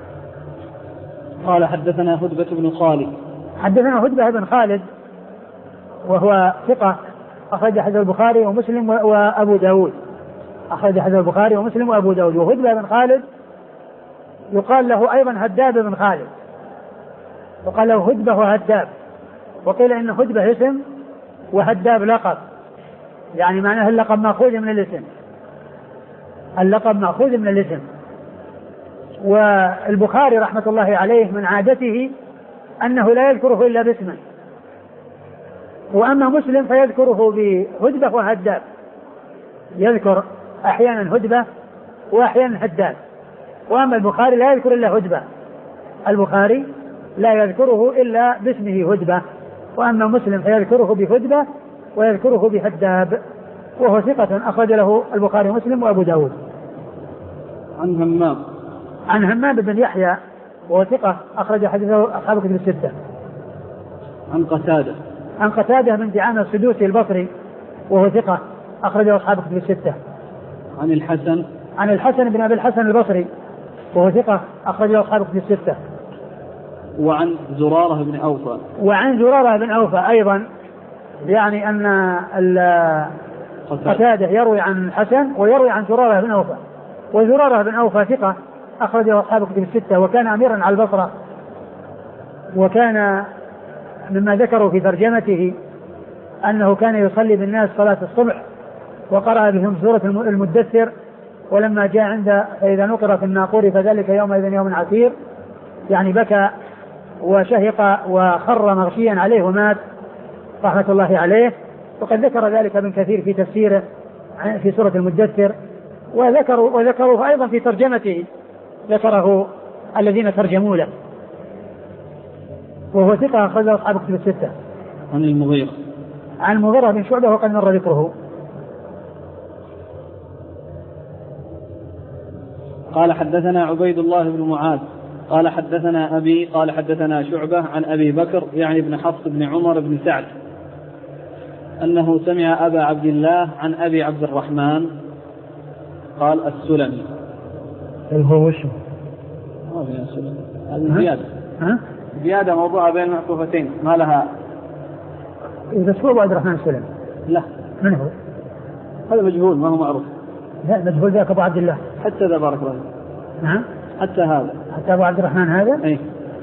قال حدثنا هدبة بن خالد. حدثنا هدبة بن خالد وهو ثقة أخرج حديث البخاري ومسلم وأبو داود، أخرج حديث البخاري ومسلم وأبو داود. وهدبة بن خالد يقال له أيضا هداب بن خالد، وقال له هدبة وهداب، وقيل إن هدبة اسم وهداب لقب، يعني معناه اللقب مأخوذ من الاسم، اللقب مأخوذ من الاسم. والبخاري رحمة الله عليه من عادته أنه لا يذكره إلا باسمه، وأما مسلم فيذكره بهدبة وهداب، يذكر أحيانا هدبة وأحيانا هداب، وأما البخاري لا يذكر إلا هدبة، البخاري لا يذكره إلا باسمه هدبة، وأما مسلم فيذكره بهدبة ويذكره بهداب، وهو ثقة أخرج له البخاري ومسلم وأبو داود. عن همام عن همام بن يحيى وهو ثقة أخرج حديثه أصحاب الكتب الستة. عن قتادة عن قتادة بن دعامة السدوسي البصري وهو ثقة أخرجه أصحاب الكتب الستة. عن الحسن عن الحسن بن أبي الحسن البصري وهو ثقة أخرجه أصحاب الكتب الستة. وعن زرارة بن أوفى وعن زرارة بن أوفى أيضا، يعني أن قتادة يروي عن الحسن ويروي عن زرارة بن أوفى، وزرارة بن أوفى ثقة أخرجه أصحاب الكتب الستة، وكان أميرا على البصرة، وكان مما ذكروا في ترجمته أنه كان يصلي بالناس صلاة الصبح وقرأ بهم سورة المدثر، ولما جاء عند فإذا نقر في الناقور فذلك يومئذ يوم عسير، يعني بكى وشهق وخر مغشيا عليه ومات رحمة الله عليه. وقد ذكر ذلك ابن كثير في تفسيره في سورة المدثر، وذكروا وذكروه أيضا في ترجمته، ذكره الذين ترجموا له، وهو ثقة أخرجه أصحاب الكتب الستة. عن المغيرة عن المغيرة بن شعبة وقد مر ذكره. قال حدثنا عبيد الله بن معاذ قال حدثنا أبي قال حدثنا شعبة عن أبي بكر يعني بن حفص بن عمر بن سعد أنه سمع أبا عبد الله عن أبي عبد الرحمن قال السلمي. هو وشو؟ الزيادة ها؟ زيادة موضوعة بين معطوفتين ما لها. إذا سوى أبو عبد الرحمن السلمي. لا. من هو؟ هذا مجهول ما هو معروف. لا مجهول ذاك أبو عبد الله. حتى ذا بارك الله. نعم. حتى هذا. حتى أبو عبد الرحمن هذا. أي.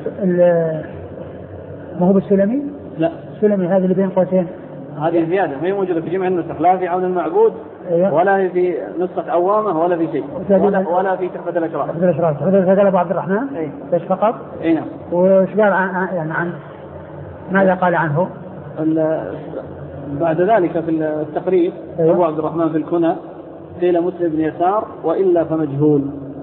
ما هو بالسلمي؟ لا. السلمي هذا اللي بين قوسين. هذه زيادة ما هي موجودة في جميع النسخ، لا في عون المعبود أيوة. ولا في نسخة عوامة ولا في شيء ولا, ولا في تحفة الأشراف. تحفة الأشراف هذا أبو عبد الرحمن. أي. بس فقط. أي نعم. وش قال عن يعني عن ماذا قال عنه؟ بعد ذلك في التقريب أيوة. أبو عبد الرحمن في الكنى قيل مسلم بن يسار وإلا فمجهول.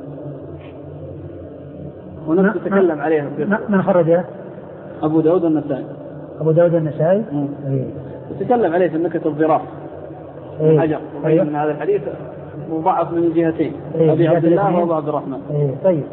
ونفسه تكلم عليه. من خرجه؟ أبو داود النسائي. أبو داود النسائي. تكلم عليه في نكت الضراف. إيه. حجر أيوة. من هذا الحديث مضاعف من الجهتين. إيه. أبي عبد الله وأبو عبد الرحمن. إيه. طيب.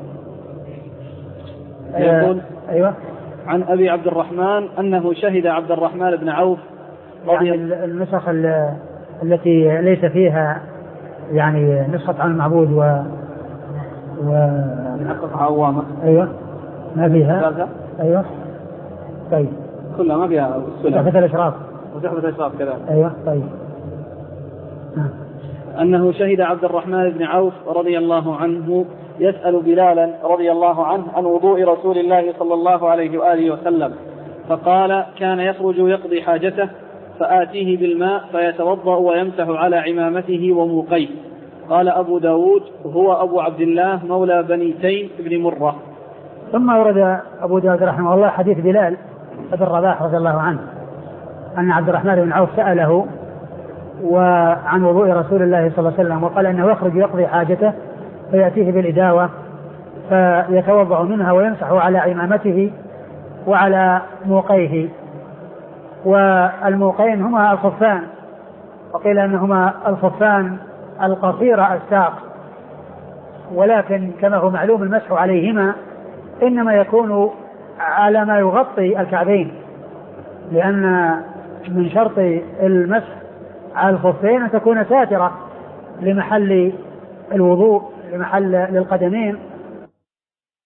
يقول أيوة. عن أبي عبد الرحمن أنه شهد عبد الرحمن بن عوف رضي يعني النسخ التي ليس فيها يعني نسخة عن المعبود و و محقق عوامة. أيوة ما فيها. أيوة. طيب كلها ما فيها السلم. تحفة الأشراف. وتحفة الأشراف كذا. أيوة. طيب. أنه شهد عبد الرحمن بن عوف رضي الله عنه يسأل بلالا رضي الله عنه عن وضوء رسول الله صلى الله عليه وآله وسلم، فقال: كان يخرج يقضي حاجته فآتيه بالماء فيتوضأ ويمسح على عمامته وموقيه. قال أبو داود: هو أبو عبد الله مولى بني تيم بن مرة. ثم ورد أبو داود رحمه الله حديث بلال بن رباح رضي الله عنه أن عبد الرحمن بن عوف سأله وعن وضوء رسول الله صلى الله عليه وسلم، وقال أنه يخرج يقضي حاجته فيأتيه بالإداوة فيتوضأ منها ويمسح على عمامته وعلى موقيه. والموقين هما الخفان، وقيل أنهما الخفان القصير الساق، ولكن كما هو معلوم المسح عليهما إنما يكون على ما يغطي الكعبين، لأن من شرط المسح على الخفين أن تكون ساترة لمحل الوضوء، لمحل للقدمين